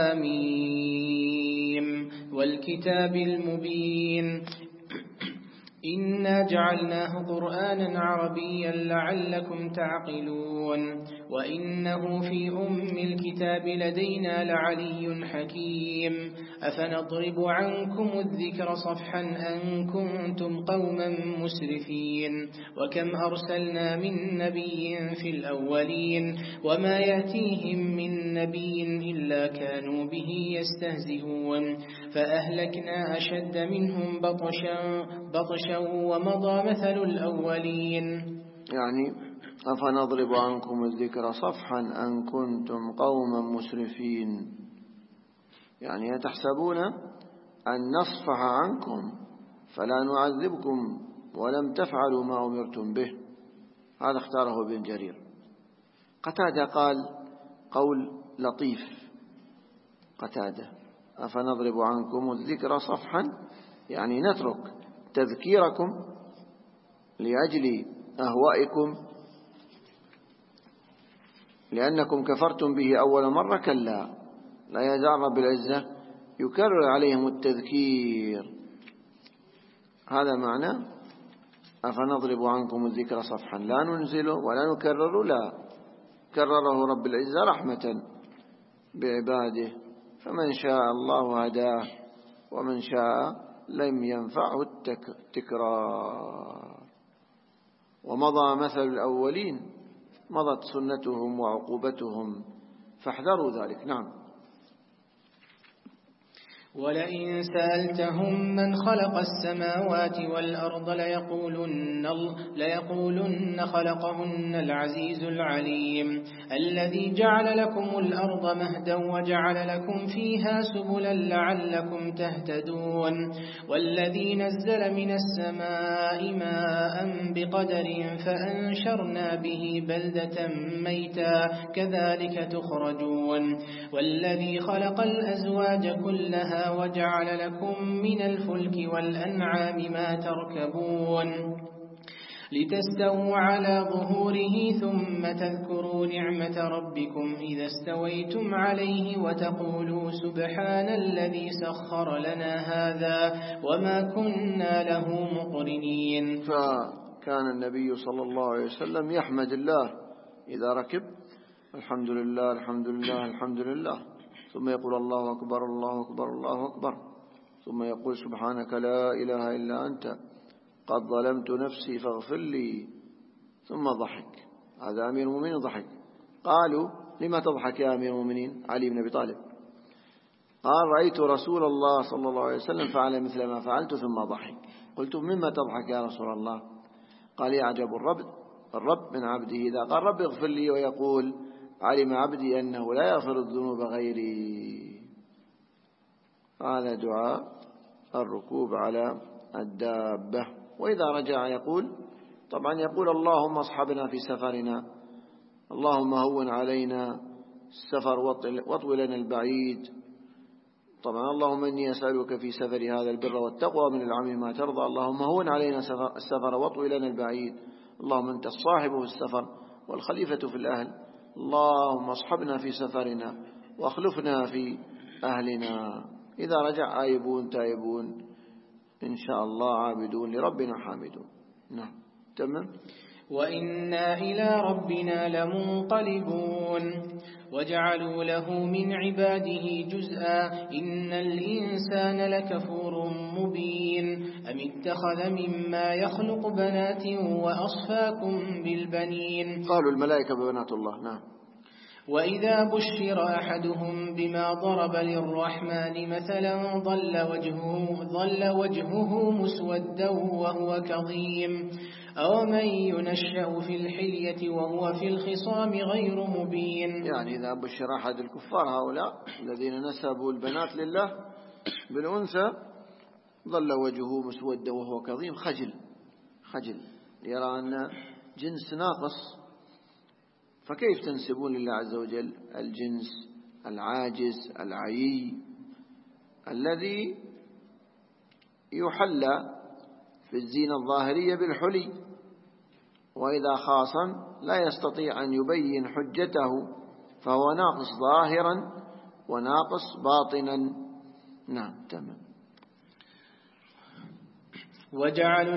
حميم والكتاب المبين، إنا جعلناه قرآنا عربيا لعلكم تعقلون، وإنه في الكتاب لدينا لعلي حكيم. أفنضرب عنكم الذكر صفحا أن كنتم قوما مسرفين، وكم أرسلنا من نبي في الأولين، وما يأتيهم من نبي إلا كانوا به يستهزئون، فأهلكنا أشد منهم بطشا ومضى مثل الأولين. يعني أفنضرب عنكم الذكر صفحا أن كنتم قوما مسرفين، يعني تحسبون أن نصفح عنكم فلا نعذبكم ولم تفعلوا ما أمرتم به. هذا اختاره ابن جرير. قتادة قال قول لطيف، قتادة أفنضرب عنكم الذكر صفحا، يعني نترك تذكيركم لأجل أهوائكم لأنكم كفرتم به أول مرة. كلا، لا يزال رب العزة يكرر عليهم التذكير. هذا معنى أفنضرب عنكم الذكر صفحا، لا ننزله ولا نكرره، لا، كرره رب العزة رحمة بعباده، فمن شاء الله هداه ومن شاء لم ينفعه التكرار. ومضى مثل الأولين، مضت سنتهم وعقوبتهم، فاحذروا ذلك. نعم. ولئن سألتهم من خلق السماوات والأرض ليقولن خلقهن العزيز العليم، الذي جعل لكم الأرض مهدا وجعل لكم فيها سبلا لعلكم تهتدون، والذي نزل من السماء ماء بقدر فأنشرنا به بلدة ميتا كذلك تخرجون، والذي خلق الأزواج كلها وجعل لكم من الفلك والأنعام ما تركبون لتستووا على ظهوره ثم تذكروا نعمة ربكم إذا استويتم عليه وتقولوا سبحان الذي سخر لنا هذا وما كنا له مقرنين. فكان النبي صلى الله عليه وسلم يحمد الله إذا ركب، الحمد لله الحمد لله الحمد لله، ثم يقول الله أكبر الله أكبر الله أكبر، ثم يقول سبحانك لا إله إلا أنت قد ظلمت نفسي فاغفر لي، ثم ضحك. هذا أمير المؤمنين ضحك. قالوا لما تضحك يا أمير المؤمنين؟ علي بن أبي طالب قال رأيت رسول الله صلى الله عليه وسلم فعل مثل ما فعلت ثم ضحك. قلت مما تضحك يا رسول الله؟ قال يعجب الرب من عبده إذا قال رب اغفر لي ويقول علم عبدي أنه لا يغفر الذنوب غيري. هذا دعاء الركوب على الدابة. وإذا رجع يقول، طبعا يقول اللهم اصحبنا في سفرنا، اللهم هون علينا السفر واطوي لنا البعيد. طبعا اللهم إني أسألك في سفر هذا البر والتقوى من العمل ما ترضى، اللهم هون علينا السفر واطوي لنا البعيد، اللهم أنت الصاحب في السفر والخليفة في الأهل، اللهم اصحبنا في سفرنا واخلفنا في أهلنا. إذا رجع آيبون تائبون إن شاء الله عابدون لربنا حامدون. نعم تمام. وإنا إلى ربنا لمنقلبون وجعلوا له من عباده جزءا إن الإنسان لكفور مبين أم اتخذ مما يخلق بنات وأصفاكم بالبنين قالوا الملائكة ببنات الله. نعم. وإذا بشر أحدهم بما ضرب للرحمن مثلا ظل وجهه مسودا وهو كظيم أومن ينشأ في الحلية وهو في الخصام غير مبين. يعني إذا بشر أحد الكفار هؤلاء الذين نسبوا البنات لله بالأنثى ظل وجهه مسودا وهو كظيم، خجل يرى أن جنس ناقص، فكيف تنسبون لله عز وجل الجنس العاجز العيي الذي يحلى في الزينة الظاهرية بالحلي، وإذا خاصم لا يستطيع أن يبين حجته فهو ناقص ظاهرا وناقص باطنا. نعم تمام. وجعلوا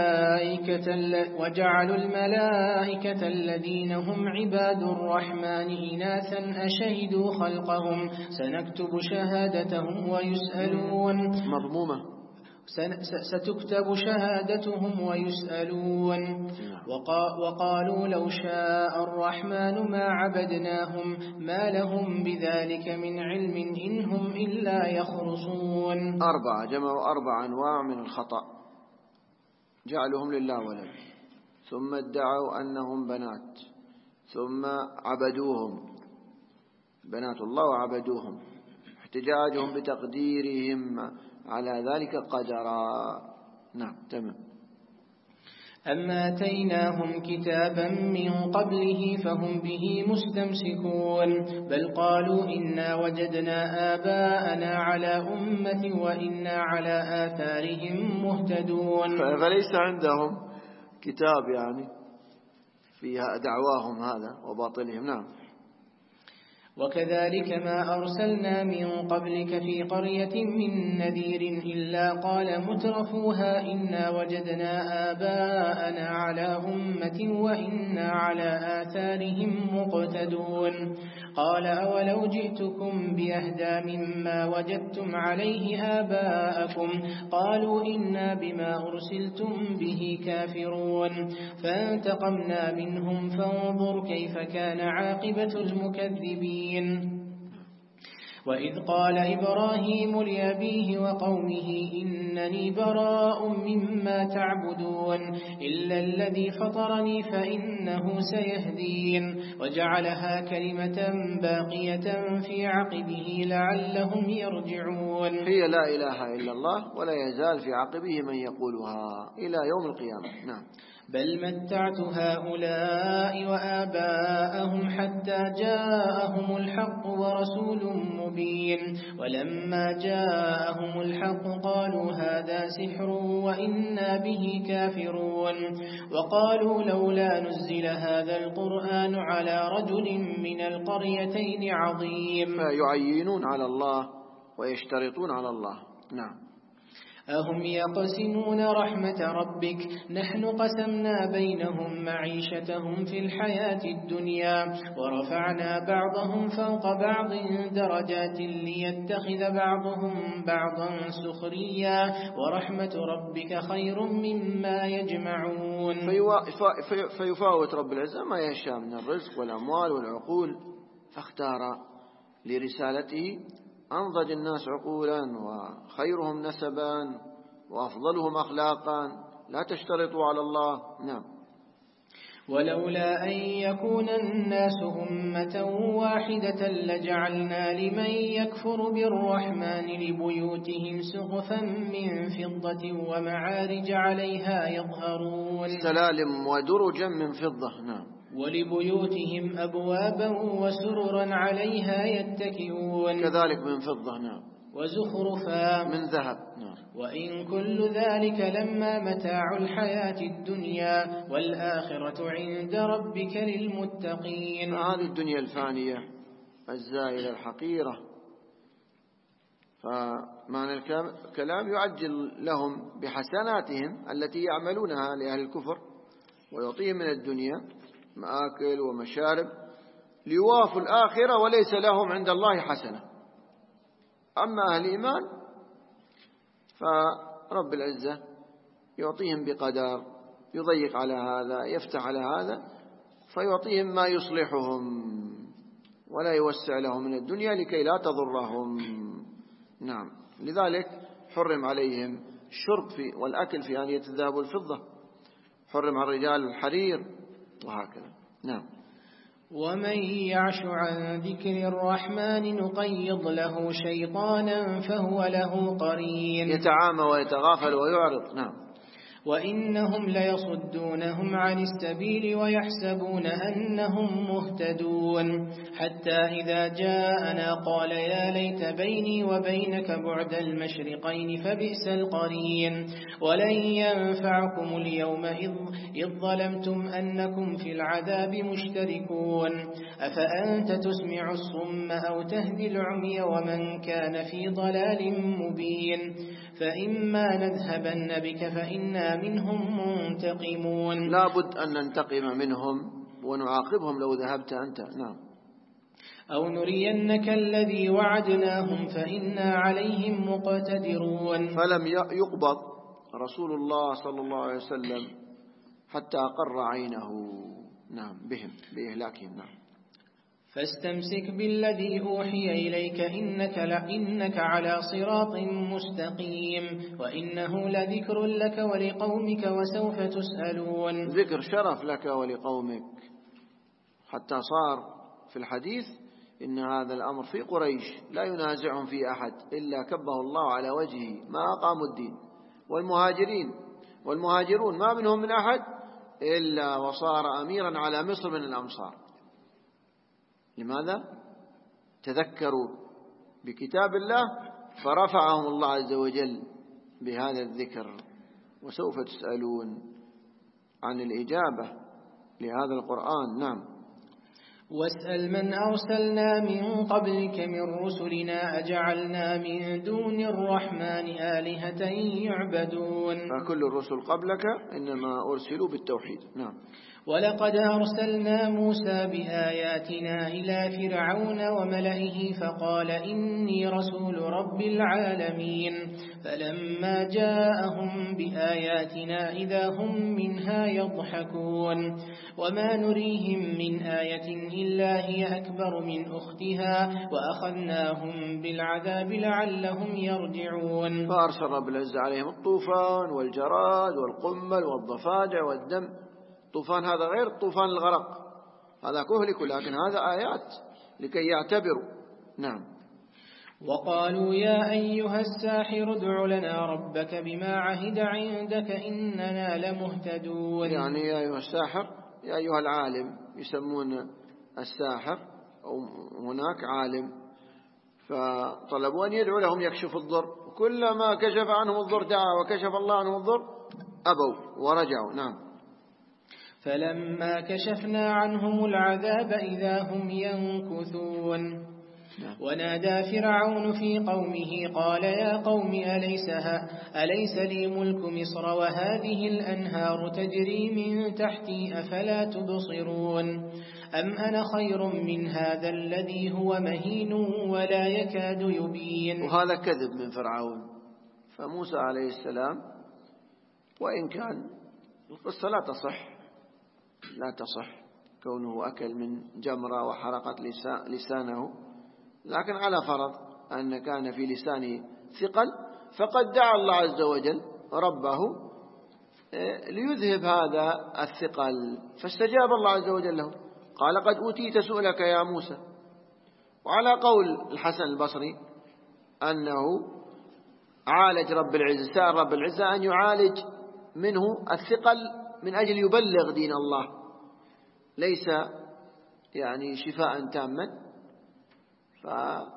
الملائكة الذين هم عباد الرحمن إناثا أشهدوا خلقهم سنكتب شهادتهم ويسألون مضمومة ستكتب شهادتهم ويسألون وقالوا لو شاء الرحمن ما عبدناهم ما لهم بذلك من علم إنهم إلا يخرصون. 4 جمعوا 4 أنواع من الخطأ، جعلهم لله ولد، ثم ادعوا أنهم بنات، ثم عبدوهم بنات الله وعبدوهم، احتجاجهم بتقديرهم على ذلك قدرا. نعم تمام. أما آتيناهم كتابا من قبله فهم به مستمسكون بل قالوا إنا وجدنا آباءنا على أمة وإنا على آثارهم مهتدون. فليس عندهم كتاب يعني فيها دعواهم هذا وباطلهم. نعم. وكذلك ما أرسلنا من قبلك في قرية من نذير إلا قال مترفوها إنا وجدنا آباءنا على أمة وإنا على آثارهم مقتدون. قال أولو جئتكم بأهدى مما وجدتم عليه آباءكم قالوا إنا بما أرسلتم به كافرون. فانتقمنا منهم فانظر كيف كان عاقبة المكذبين. وإذ قال إبراهيم لأبيه وقومه إنني براء مما تعبدون إلا الذي فطرني فإنه سيهدين وجعلها كلمة باقية في عقبه لعلهم يرجعون. هي لا إله إلا الله ولا يزال في عقبه من يقولها إلى يوم القيامة. نعم. بل متعت هؤلاء وآباءهم حتى جاءهم الحق ورسول مبين ولما جاءهم الحق قالوا هذا سحر وإنا به كافرون. وقالوا لولا نزل هذا القرآن على رجل من القريتين عظيم. يعينون على الله ويشترطون على الله. نعم. أهم يقسمون رحمة ربك نحن قسمنا بينهم معيشتهم في الحياة الدنيا ورفعنا بعضهم فوق بعض درجات ليتخذ بعضهم بعضا سخريا ورحمة ربك خير مما يجمعون. فيفاوت رب العزة ما يشاء من الرزق والأموال والعقول، فاختار لرسالته أنضج الناس عقولا وخيرهم نسبا وأفضلهم أخلاقا، لا تشترطوا على الله. نعم. ولولا أن يكون الناس أمة واحدة لجعلنا لمن يكفر بالرحمن لبيوتهم سقفا من فضة ومعارج عليها يظهرون. سلالم ودرجا من فضة. نعم. ولبيوتهم أبوابا وسررا عليها يتكئون كذلك من فضة. نعم. وزخرفا من ذهب. نعم. وإن كل ذلك لما متاع الحياة الدنيا والآخرة عند ربك للمتقين. هذه الدنيا الفانية الزائلة الحقيرة، فمعنى الكلام يعجل لهم بحسناتهم التي يعملونها لأهل الكفر ويعطيهم من الدنيا مآكل ومشارب ليوافوا الآخرة وليس لهم عند الله حسنة. أما أهل الإيمان فرب العزة يعطيهم بقدر، يضيق على هذا يفتح على هذا فيعطيهم ما يصلحهم ولا يوسع لهم من الدنيا لكي لا تضرهم. نعم، لذلك حرم عليهم الشرب والأكل في آنية الذهب والفضة، حرم على الرجال الحرير وهكذا. نعم. ومن يعش عن ذكر الرحمن نقيض له شيطانا فهو له قرين. يتعامى ويتغافل ويعرض. نعم. وإنهم ليصدونهم عن السبيل ويحسبون أنهم مهتدون حتى إذا جاءنا قال يا ليت بيني وبينك بعد المشرقين فبئس القرين. ولن ينفعكم اليوم إذ ظلمتم أنكم في العذاب مشتركون. أفأنت تسمع الصم أو تهدي العمي ومن كان في ضلال مبين. فإما نذهبن بك فإنا منهم منتقمون. لا بد أن ننتقم منهم ونعاقبهم لو ذهبت أنت. نعم. أو نرينك الذي وعدناهم فإنا عليهم مقتدرون. فلم يقبض رسول الله صلى الله عليه وسلم حتى قر عينه. نعم، بهم بإهلاكهم. نعم. فاستمسك بالذي أوحي إليك إنك على صراط مستقيم وإنه لذكر لك ولقومك وسوف تسألون. ذكر شرف لك ولقومك، حتى صار في الحديث إن هذا الأمر في قريش لا ينازعهم في أحد إلا كبه الله على وجهه ما أقاموا الدين. والمهاجرون ما منهم من أحد إلا وصار أميرا على مصر من الأمصار. لماذا؟ تذكروا بكتاب الله فرفعهم الله عز وجل بهذا الذكر. وسوف تسألون عن الإجابة لهذا القرآن. نعم. واسأل من أرسلنا من قبلك من رسلنا أجعلنا من دون الرحمن آلهة يعبدون. فكل الرسل قبلك إنما أرسلوا بالتوحيد. نعم. ولقد أرسلنا موسى بآياتنا إلى فرعون وملئه فقال إني رسول رب العالمين. فلما جاءهم بآياتنا إذا هم منها يضحكون. وما نريهم من آية إلا هي أكبر من أختها وأخذناهم بالعذاب لعلهم يرجعون. فأرسل رب العزة عليهم الطوفان والجراد والقمل والضفادع والدم. الطوفان هذا غير طوفان الغرق، هذا كهلك، لكن هذا آيات لكي يعتبروا. نعم. وقالوا يا أيها الساحر ادع لنا ربك بما عهد عندك إننا لمهتدون. يعني يا أيها الساحر، يا أيها العالم، يسمون الساحر أو هناك عالم، فطلبوا أن يدعو لهم يكشف الضر. كلما كشف عنهم الضر دعا وكشف الله عنهم الضر أبوا ورجعوا. نعم. فلما كشفنا عنهم العذاب إذا هم ينكثون. ونادى فرعون في قومه قال يا قوم أليس لي ملك مصر وهذه الأنهار تجري من تحتي أفلا تبصرون. أم أنا خير من هذا الذي هو مهين ولا يكاد يبين. وهذا كذب من فرعون. فموسى عليه السلام وإن كان القصة لا تصح كونه أكل من جمرة وحرقت لسانه، لكن على فرض أن كان في لسانه ثقل فقد دعا الله عز وجل ربه ليذهب هذا الثقل فاستجاب الله عز وجل له. قال قد أوتيت سؤلك يا موسى. وعلى قول الحسن البصري أنه عالج رب العزة، سأل رب العزة أن يعالج منه الثقل من أجل يبلغ دين الله، ليس يعني شفاء تاما. فما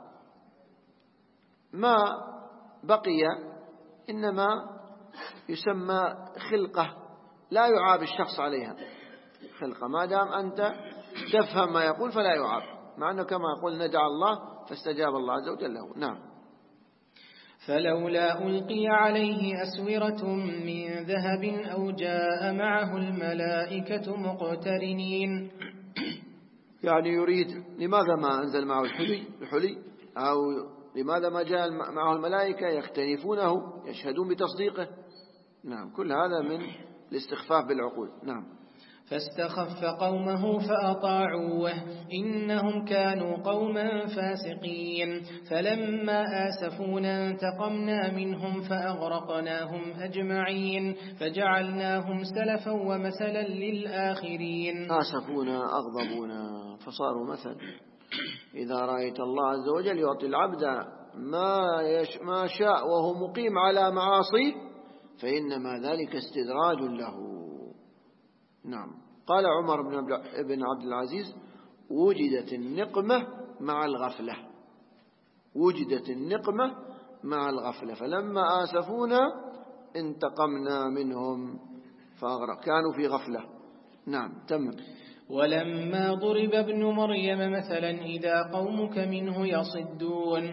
بقي إنما يسمى خلقة لا يعاب الشخص عليها. خلقة ما دام أنت تفهم ما يقول فلا يعاب، مع أنه كما قلنا ندعى الله فاستجاب الله عز وجل له. نعم. فلولا ألقي عليه أسورة من ذهب أو جاء معه الملائكة مقترنين. يعني يريد لماذا ما أنزل معه الحلي أو لماذا ما جاء معه الملائكة يختلفونه يشهدون بتصديقه. نعم، كل هذا من الاستخفاف بالعقول. نعم. فاستخف قومه فأطاعوه إنهم كانوا قوما فاسقين. فلما آسفونا انتقمنا منهم فأغرقناهم أجمعين فجعلناهم سلفا ومثلا للآخرين. آسفونا أغضبونا فصاروا مثل. إذا رأيت الله عز وجل يعطي العبد ما شاء وهو مقيم على معاصيه فإنما ذلك استدراج له. نعم. قال عمر بن عبد العزيز: وجدت النقمة مع الغفلة. وجدت النقمة مع الغفلة، فلما آسفونا انتقمنا منهم كانوا في غفلة. نعم. تم. ولما ضرب ابن مريم مثلا إذا قومك منه يصدون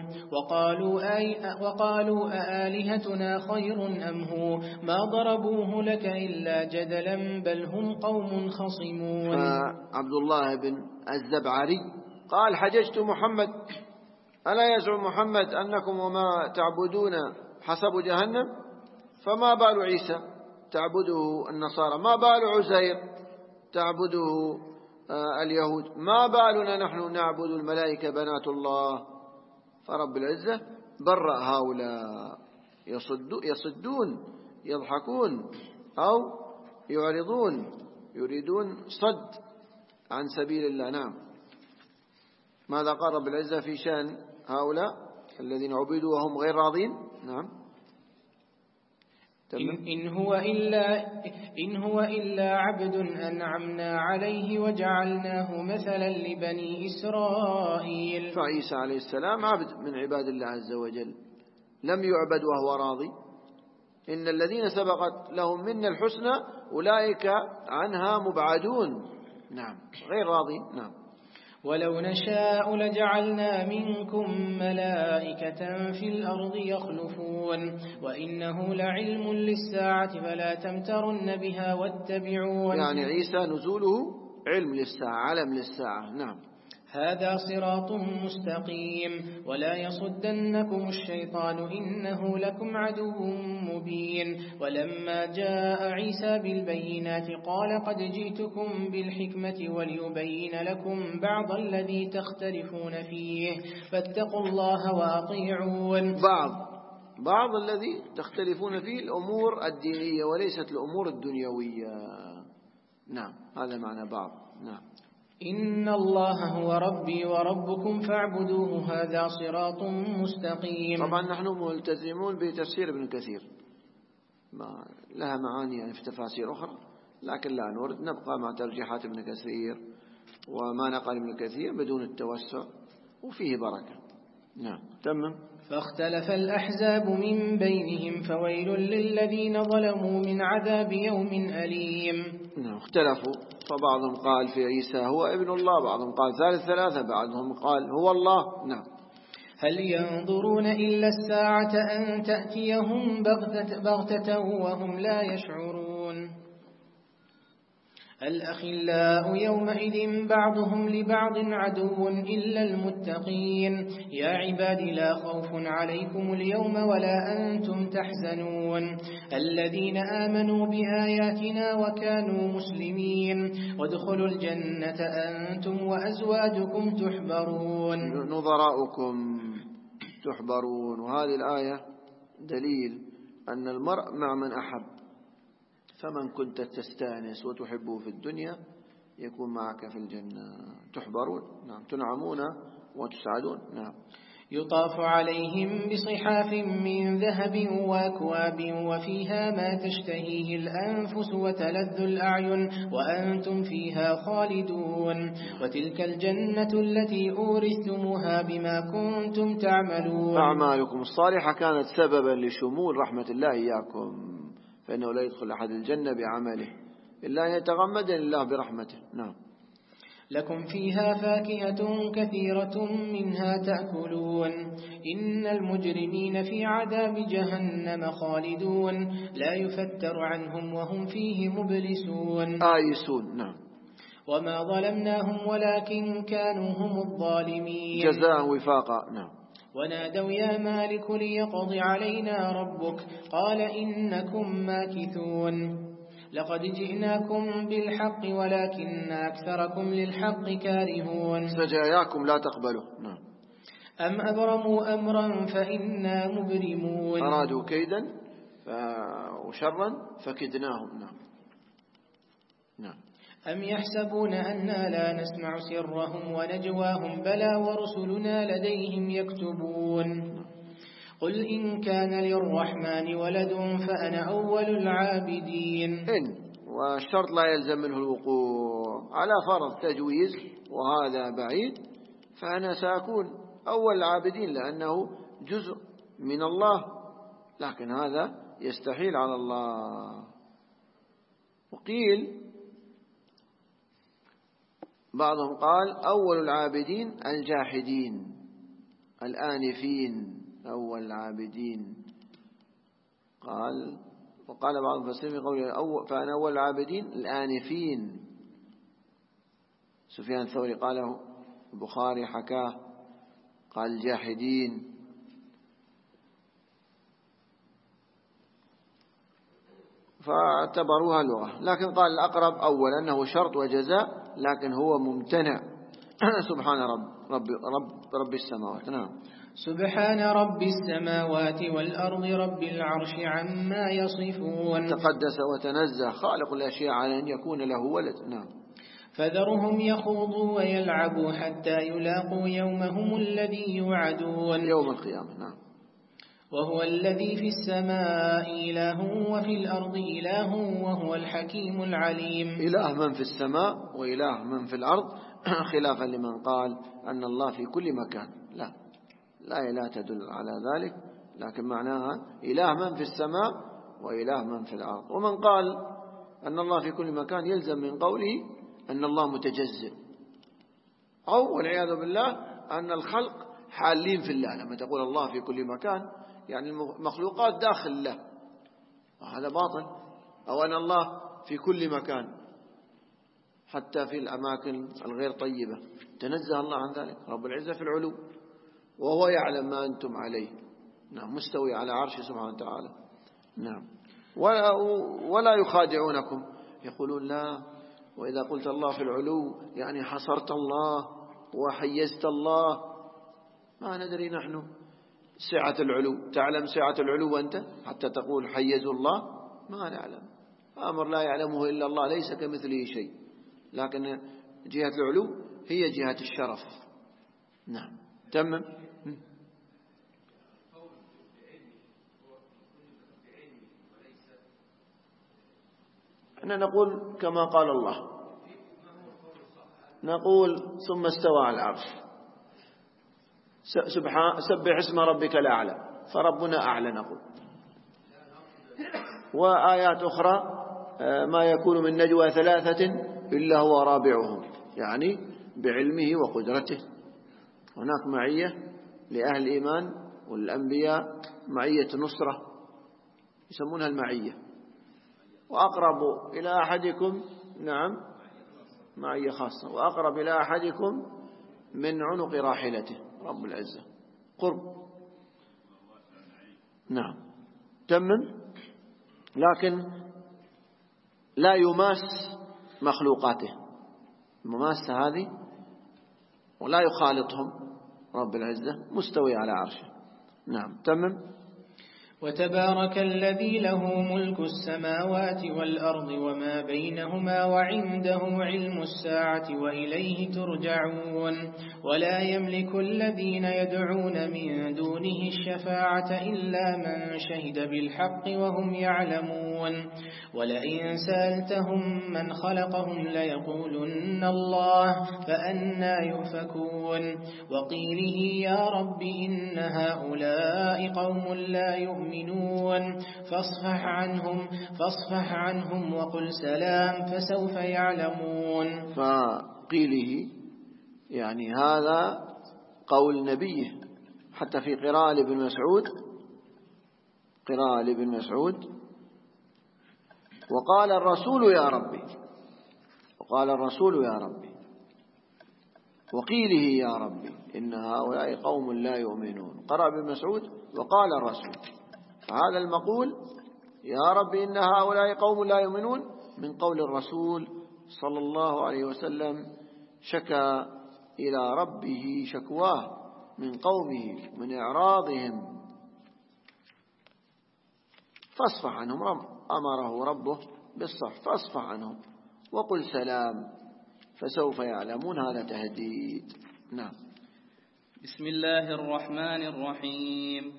وقالوا أآلهتنا خير أم هو ما ضربوه لك إلا جدلا بل هم قوم خصمون. فعبد الله بن الزبعري قال: حججت محمد ألا يزعم محمد أنكم وما تعبدون حسب جهنم؟ فما بال عيسى تعبده النصارى؟ ما بال عزير تعبده اليهود؟ ما بالنا نحن نعبد الملائكة بنات الله؟ فرب العزة برأ هؤلاء يصدون يضحكون أو يعرضون يريدون صد عن سبيل الله. نعم. ماذا قال رب العزة في شأن هؤلاء الذين عبدوا وهم غير راضين؟ نعم. إن هو إلا عبد أنعمنا عليه وجعلناه مثلا لبني إسرائيل. فعيسى عليه السلام عبد من عباد الله عز وجل، لم يعبد وهو راضي. إن الذين سبقت لهم منا الحسنى أولئك عنها مبعدون. نعم، غير راضي. نعم. ولو نشاء لجعلنا منكم ملائكة في الأرض يخلفون وإنه لعلم للساعة فلا تمترن بها واتبعون. يعني عيسى نزوله علم للساعة، علم للساعة. نعم. هذا صراط مستقيم ولا يصدنكم الشيطان إنه لكم عدو مبين. ولما جاء عيسى بالبينات قال قد جئتكم بالحكمة وليبين لكم بعض الذي تختلفون فيه فاتقوا الله وأطيعون. بعض الذي تختلفون فيه الأمور الدينية وليست الأمور الدنيوية. نعم، هذا معنى بعض. نعم. إن الله هو ربي وربكم فاعبدوه هذا صراط مستقيم. طبعا نحن ملتزمون بتفسير ابن كثير، لها معاني يعني في تفاسير أخرى، لكن لا نريد نبقى مع ترجيحات ابن كثير وما نقل ابن كثير بدون التوسع، وفيه بركة. نعم. تمام. فاختلف الأحزاب من بينهم فويل للذين ظلموا من عذاب يوم أليم. نعم، اختلفوا، فبعضهم قال في عيسى هو ابن الله، بعضهم قال ثالث ثلاثة، بعضهم قال هو الله. نعم. هل ينظرون إلا الساعة أن تأتيهم بغتة وهم لا يشعرون. الأخلاء يومئذ بعضهم لبعض عدو إلا المتقين. يا عباد لا خوف عليكم اليوم ولا أنتم تحزنون الذين آمنوا بآياتنا وكانوا مسلمين وادخلوا الجنة أنتم وأزواجكم تحبرون. نظراؤكم تحبرون. وهذه الآية دليل أن المرء مع من أحب، فمن كنت تستأنس وتحبه في الدنيا يكون معك في الجنة. تحبرون. نعم، تنعمون وتسعدون. نعم. يطاف عليهم بصحاف من ذهب وأكواب وفيها ما تشتهيه الأنفس وتلذ الأعين وأنتم فيها خالدون وتلك الجنة التي أورثتموها بما كنتم تعملون. أعمالكم الصالحة كانت سببا لشمول رحمة الله إياكم، فإنه لا يدخل أحد الجنة بعمله إلا أن يتغمد الله برحمته. نعم. لكم فيها فاكهة كثيرة منها تأكلون إن المجرمين في عذاب جهنم خالدون لا يفتر عنهم وهم فيه مبلسون آيسون. نعم. وما ظلمناهم ولكن كانوا هم الظالمين جزاء وفاقا. نعم. ونادوا يا مالك ليقض علينا ربك قال إنكم ماكثون لقد جئناكم بالحق ولكن أكثركم للحق كارهون سجاياكم لا تقبلوا. نعم. أم أبرموا أمرا فإنا مبرمون أرادوا كيدا وشرا فكدناهم. نعم. نعم. أم يحسبون أنا لا نسمع سرهم ونجواهم بلى ورسلنا لديهم يكتبون قل إن كان للرحمن ولد فأنا أول العابدين. إن والشرط لا يلزم منه الوقوع على فرض تجويز وهذا بعيد، فأنا سأكون أول العابدين لأنه جزء من الله، لكن هذا يستحيل على الله. وقيل بعضهم قال أول العابدين الجاحدين الآنفين أول العابدين. وقال بعض المفسرين في قوله فأنا أول العابدين الآنفين. سفيان الثوري قاله، البخاري حكاه قال الجاحدين. فاعتبروها لغة، لكن قال الأقرب أول أنه شرط وجزاء، لكن هو ممتنع. سبحان رب السماوات. نعم. سبحان رب السماوات والأرض رب العرش عما يصفون. تقدس وتنزه خالق الأشياء على أن يكون له ولد. نعم. فذرهم يخوضوا ويلعبوا حتى يلاقوا يومهم الذي يوعدون يوم القيامة. نعم. وهو الذي في السماء إله وفي الأرض إله وهو الحكيم العليم. إله من في السماء وإله من في الأرض، خلافا لمن قال أن الله في كل مكان. لا تدل على ذلك، لكن معناها إله من في السماء وإله من في الأرض. ومن قال أن الله في كل مكان يلزم من قوله أن الله متجزئ، أو والعياذ بالله أن الخلق حالين في الله. لما تقول الله في كل مكان يعني المخلوقات داخل له، وهذا باطل. أو أن الله في كل مكان حتى في الأماكن الغير طيبة، تنزه الله عن ذلك. رب العزة في العلو وهو يعلم ما أنتم عليه. نعم. مستوي على عرشه سبحانه وتعالى. نعم. ولا يخادعونكم، يقولون لا، وإذا قلت الله في العلو يعني حصرت الله وحيزت الله. ما ندري نحن سعة العلو. تعلم سعة العلو أنت حتى تقول حيزوا الله؟ ما نعلم. أمر لا يعلمه إلا الله، ليس كمثله شيء. لكن جهة العلو هي جهة الشرف. نعم. تمام. أنا نقول كما قال الله، نقول ثم استوى على العرش. سبح اسم ربك الأعلى، فربنا أعلى نقول. وآيات أخرى ما يكون من نجوى ثلاثة إلا هو رابعهم، يعني بعلمه وقدرته. هناك معية لأهل الإيمان والأنبياء، معية نصرة يسمونها المعية. وأقرب إلى أحدكم، نعم، معية خاصة، وأقرب إلى أحدكم من عنق راحلته، رب العزة قرب. نعم. تمم. لكن لا يماس مخلوقاته المماسة هذه، ولا يخالطهم. رب العزة مستوي على عرشه. نعم. تمم. وتبارك الذي له ملك السماوات والأرض وما بينهما وعنده علم الساعة وإليه ترجعون. ولا يملك الذين يدعون من دونه الشفاعة إلا من شهد بالحق وهم يعلمون. يعلمون ولئن سألتهم من خلقهم ليقولن الله فأنى يؤفكون وقيله يا رب إن هؤلاء قوم لا يؤمنون فاصفح عنهم وقل سلام فسوف يعلمون. فقيله يعني هذا قول نبيه، حتى في قراءة لابن مسعود وقال الرسول يا ربي وقيله يا ربي إن هؤلاء قوم لا يؤمنون. قرأ ابن مسعود وقال الرسول، فهذا المقول يا ربي إن هؤلاء قوم لا يؤمنون من قول الرسول صلى الله عليه وسلم، شكى إلى ربه شكواه من قومه من إعراضهم فاصفح عنهم، أمره ربه بالصفح فاصفح عنهم وقل سلام فسوف يعلمون. هذا تهديد. نعم. بسم الله الرحمن الرحيم.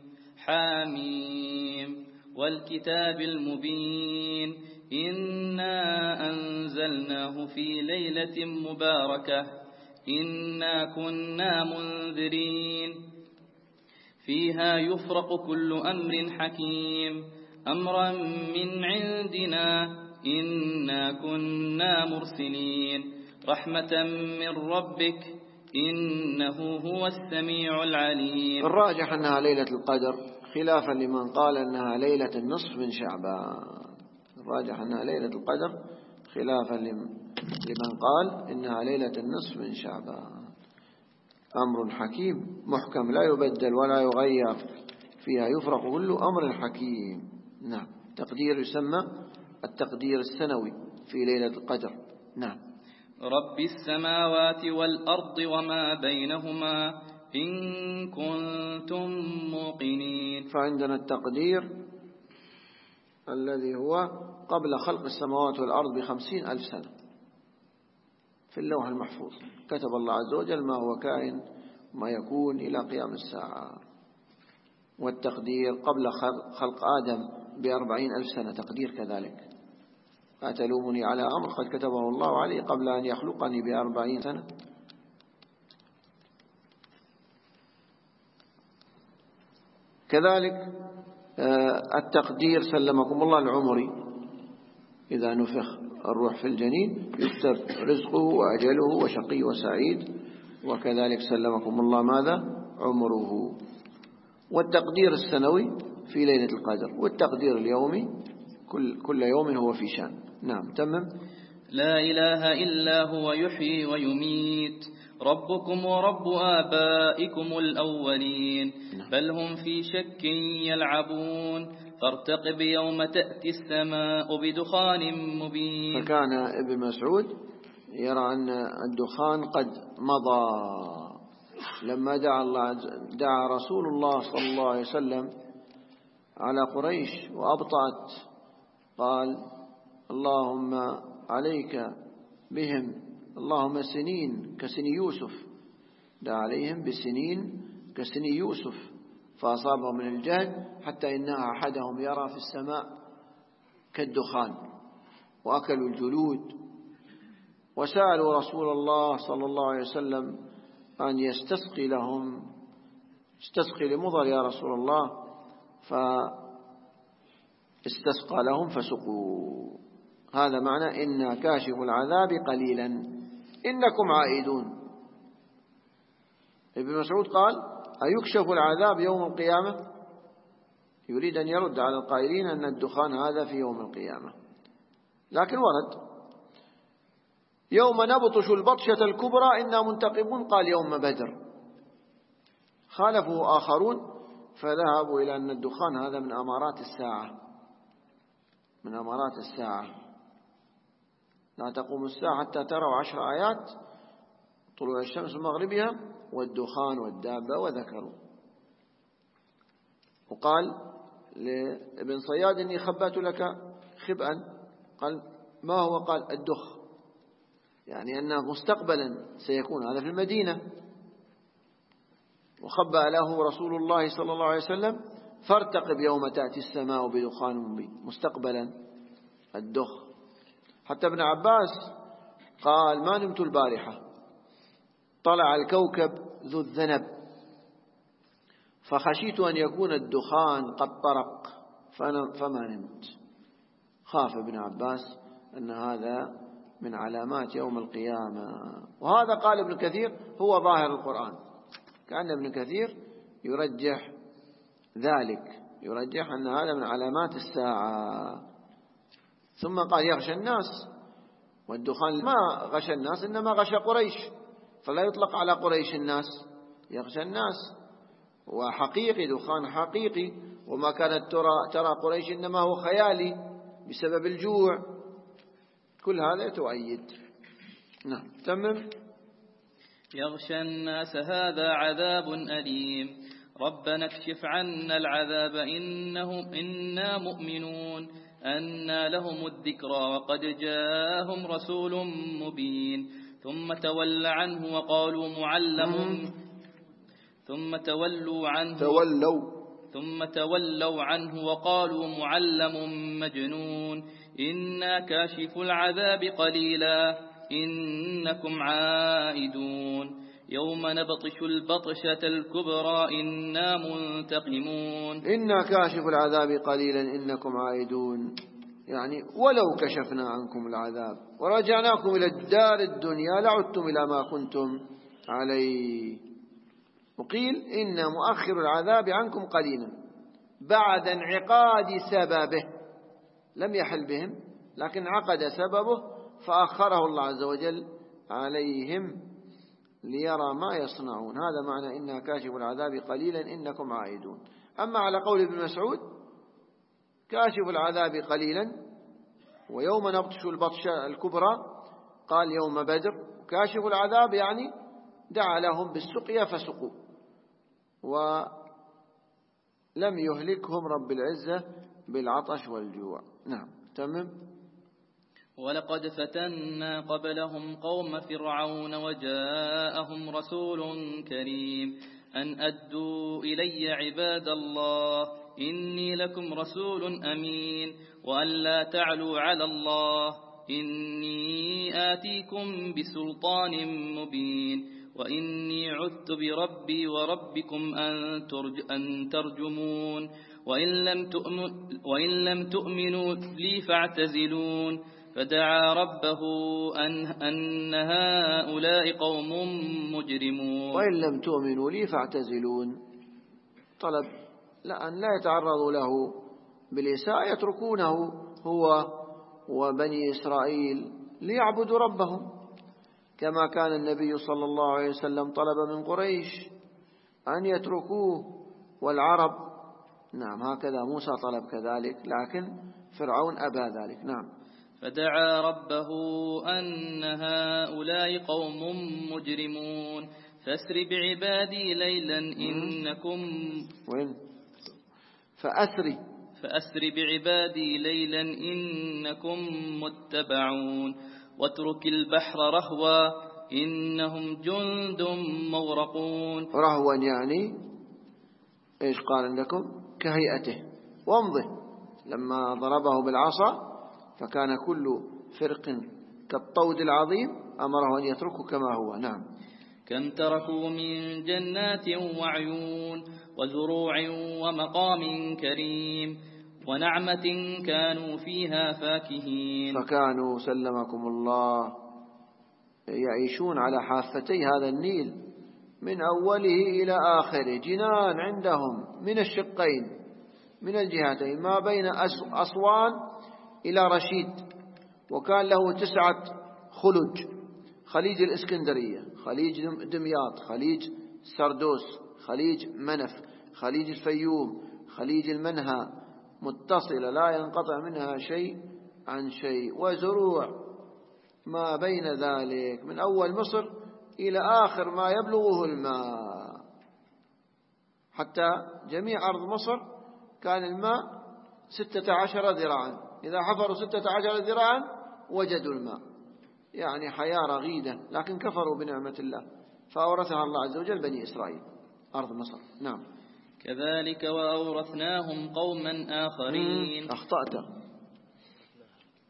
حاميم والكتاب المبين إنا أنزلناه في ليلة مباركة إنا كنا منذرين فيها يفرق كل أمر حكيم أمرا من عندنا إنا كنا مرسلين رحمة من ربك إنه هو السميع العليم. الراجح أنها ليلة القدر خلافا لمن قال أنها ليلة النصف من شعبان. الراجح أنها ليلة القدر خلافا لمن قال إنها ليلة النصف من شعبان. أمر حكيم محكم لا يبدل ولا يغير فيها يفرق كل أمر حكيم. نعم. تقدير يسمى التقدير السنوي في ليلة القدر. نعم. رب السماوات والأرض وما بينهما إن كنتم موقنين. فعندنا التقدير الذي هو قبل خلق السماوات والأرض ب50,000 سنة في اللوح المحفوظ، كتب الله عز وجل ما هو كائن ما يكون إلى قيام الساعة. والتقدير قبل خلق آدم ب40,000 سنة تقدير كذلك. أتلومني على أمر قد كتبه الله علي قبل أن يخلقني ب40 سنة. كذلك التقدير سلمكم الله العمري، إذا نفخ الروح في الجنين يكتب رزقه وأجله وشقي وسعيد، وكذلك سلمكم الله ماذا؟ عمره. والتقدير السنوي في ليلة القدر، والتقدير اليومي كل يوم هو في شان. نعم. تمم. لا إله إلا هو يحيي ويميت ربكم ورب آبائكم الأولين بل هم في شك يلعبون فارتقب يوم تأتي السماء بدخان مبين. فكان ابن مسعود يرى أن الدخان قد مضى لما دعا رسول الله صلى الله عليه وسلم على قريش وأبطأت، قال اللهم عليك بهم اللهم سنين كسني يوسف، دعا عليهم بسنين كسني يوسف فأصابهم من الجهد حتى إن أحدهم يرى في السماء كالدخان، وأكلوا الجلود وسألوا رسول الله صلى الله عليه وسلم أن يستسقي لهم، استسقي لمضر يا رسول الله، فاستسقى لهم فسقوا. هذا معنى إن كاشف العذاب قليلا إنكم عائدون. ابن مسعود قال أيكشف العذاب يوم القيامة؟ يريد أن يرد على القائلين أن الدخان هذا في يوم القيامة، لكن ورد يوم نبطش البطشة الكبرى إنا منتقمون، قال يوم بدر. خالفه آخرون فذهبوا إلى أن الدخان هذا من أمارات الساعة، من أمارات الساعة، لا تقوم الساعة حتى تروا 10 آيات طلوع الشمس مغربها والدخان والدابة وذكروا. وقال لابن صياد إني خبأت لك خبئا، قال ما هو؟ قال الدخ، يعني أنه مستقبلا سيكون هذا في المدينة. وخبأ له رسول الله صلى الله عليه وسلم فارتقب يوم تأتي السماء بدخان مبين، مستقبلا الدخ. حتى ابن عباس قال ما نمت البارحة طلع الكوكب ذو الذنب فخشيت أن يكون الدخان قد طرق فما نمت. خاف ابن عباس أن هذا من علامات يوم القيامة. وهذا قال ابن كثير هو ظاهر القرآن، كأن ابن كثير يرجح ذلك، يرجح أن هذا من علامات الساعة. ثم قال يغشى الناس، والدخان ما غشى الناس إنما غشى قريش، فلا يطلق على قريش الناس، يغشى الناس وحقيقي، دخان حقيقي، وما كانت ترى قريش إنما هو خيالي بسبب الجوع. كل هذا تؤيد. نعم تمم. يغشى الناس هذا عذاب أليم ربنا اكشف عنا العذاب إنا مؤمنون أنى لهم الذكرى وقد جاءهم رسول مبين ثم تولوا عنه وقالوا معلم مجنون إنا كاشف العذاب قليلا إنكم عائدون يوم نبطش البطشة الكبرى إنا منتقمون. إنا كاشف العذاب قليلا إنكم عائدون، يعني ولو كشفنا عنكم العذاب ورجعناكم إلى الدار الدنيا لعدتم إلى ما كنتم عليه. وقيل إن مؤخر العذاب عنكم قليلا بعد انعقاد سببه، لم يحل بهم لكن عقد سببه فأخره الله عز وجل عليهم ليرى ما يصنعون. هذا معنى إنا كاشف العذاب قليلا إنكم عائدون. أما على قول ابن مسعود كاشف العذاب قليلا ويوم نبطش البطشة الكبرى قال يوم بدر، كاشف العذاب يعني دعا لهم بالسقيا فسقوا ولم يهلكهم رب العزة بالعطش والجوع. نعم تمام. ولقد فتنا قبلهم قوم فرعون وجاءهم رسول كريم أن أدوا إلي عباد الله إني لكم رسول أمين وأن لا تعلوا على الله إني آتيكم بسلطان مبين وإني عذت بربي وربكم أن ترجمون وإن لم تؤمنوا لي فاعتزلون فدعا ربه أن هؤلاء قوم مجرمون. وإن لم تؤمنوا لي فاعتزلون، طلب لأن لا يتعرضوا له بالإساءة، يتركونه هو وبني إسرائيل ليعبدوا ربهم، كما كان النبي صلى الله عليه وسلم طلب من قريش أن يتركوه والعرب. نعم هكذا موسى طلب كذلك، لكن فرعون أبى ذلك. نعم. فدعا ربه أن هؤلاء قوم مجرمون فأسر بعبادي ليلا إنكم فأسر بعبادي ليلا إنكم متبعون واترك البحر رهوا إنهم جند مغرقون. رهوا يعني إيش قال عندكم؟ كهيئته، وامضه لما ضربه بالعصا فكان كل فرق كالطود العظيم أمره أن يتركه كما هو. نعم. كم تركوا من جنات وعيون وزروع ومقام كريم ونعمة كانوا فيها فاكهين. فكانوا سلمكم الله يعيشون على حافتي هذا النيل من أوله إلى آخره، جنان عندهم من الشقين من الجهتين ما بين أسوان إلى رشيد، وكان له 9 خلج: خليج الإسكندرية، خليج دمياط، خليج سردوس، خليج منف، خليج الفيوم، خليج المنهى، متصلة لا ينقطع منها شيء عن شيء، وزروع ما بين ذلك من أول مصر إلى آخر ما يبلغه الماء، حتى جميع أرض مصر كان الماء 16 ذراعا، إذا حفروا 16 ذراعا وجدوا الماء، يعني حياة رغيدة، لكن كفروا بنعمة الله فأورثها الله عز وجل بني إسرائيل أرض مصر. نعم. كذلك وأورثناهم قوما آخرين. أخطأت.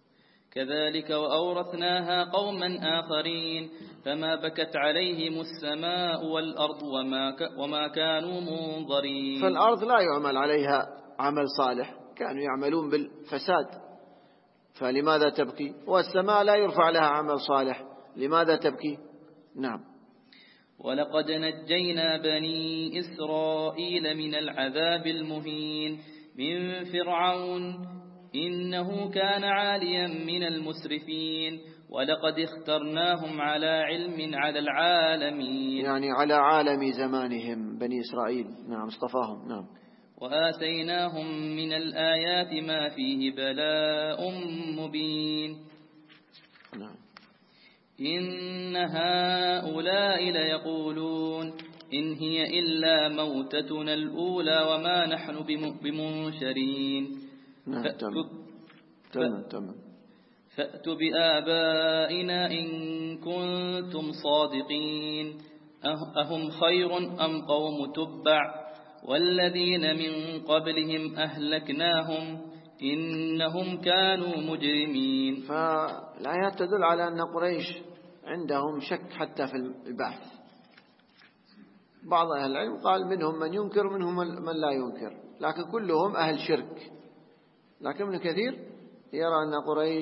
كذلك وأورثناها قوما آخرين فما بكت عليهم السماء والأرض وما كانوا منظرين. فالأرض لا يعمل عليها عمل صالح، كانوا يعملون بالفساد، فلماذا تبكي؟ والسماء لا يرفع لها عمل صالح، لماذا تبكي؟ نعم. ولقد نجينا بني إسرائيل من العذاب المهين من فرعون إنه كان عاليا من المسرفين ولقد اخترناهم على علم على العالمين، يعني على عالم زمانهم بني إسرائيل. نعم، اصطفاهم. نعم. وآتيناهم من الآيات ما فيه بلاء مبين. نعم. إن هؤلاء ليقولون إن هي إلا موتتنا الأولى وما نحن بمنشرين. نعم. تمام. فأتوا بآبائنا إن كنتم صادقين أهم خير أم قوم تبع والذين من قبلهم أهلكناهم إنهم كانوا مجرمين. فالآيات تدل على أن قريش عندهم شك حتى في البعث. بعض أهل العلم قال منهم من ينكر منهم من لا ينكر، لكن كلهم أهل شرك. لكن ابن كثير يرى أن قريش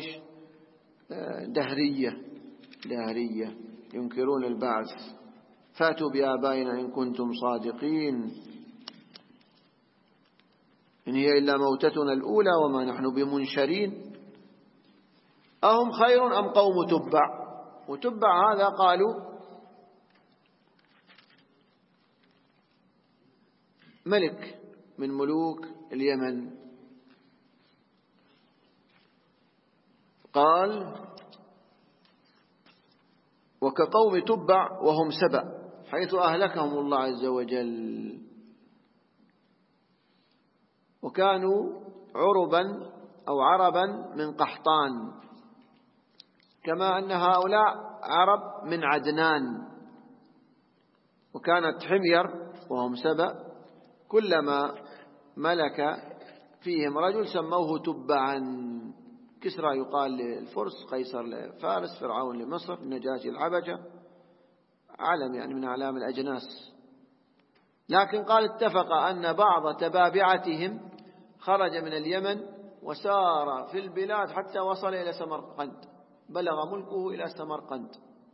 دهرية ينكرون البعث. فاتوا بآبائنا إن كنتم صادقين إن هي إلا موتتنا الأولى وما نحن بمنشرين أهم خير أم قوم تبع. وتبع هذا قالوا ملك من ملوك اليمن، قال وكقوم تبع وهم سبأ حيث أهلكهم الله عز وجل، وكانوا عربا أو عربا من قحطان، كما أن هؤلاء عرب من عدنان. وكانت حمير وهم سبأ كلما ملك فيهم رجل سموه تبعا. كسرى يقال للفرس، قيصر لفارس، فرعون لمصر، النجاشي الحبشة، علم يعني من أعلام الأجناس. لكن قال اتفق أن بعض تبابعتهم خرج من اليمن وسار في البلاد حتى وصل إلى سمرقند، بلغ ملكه إلى سمرقند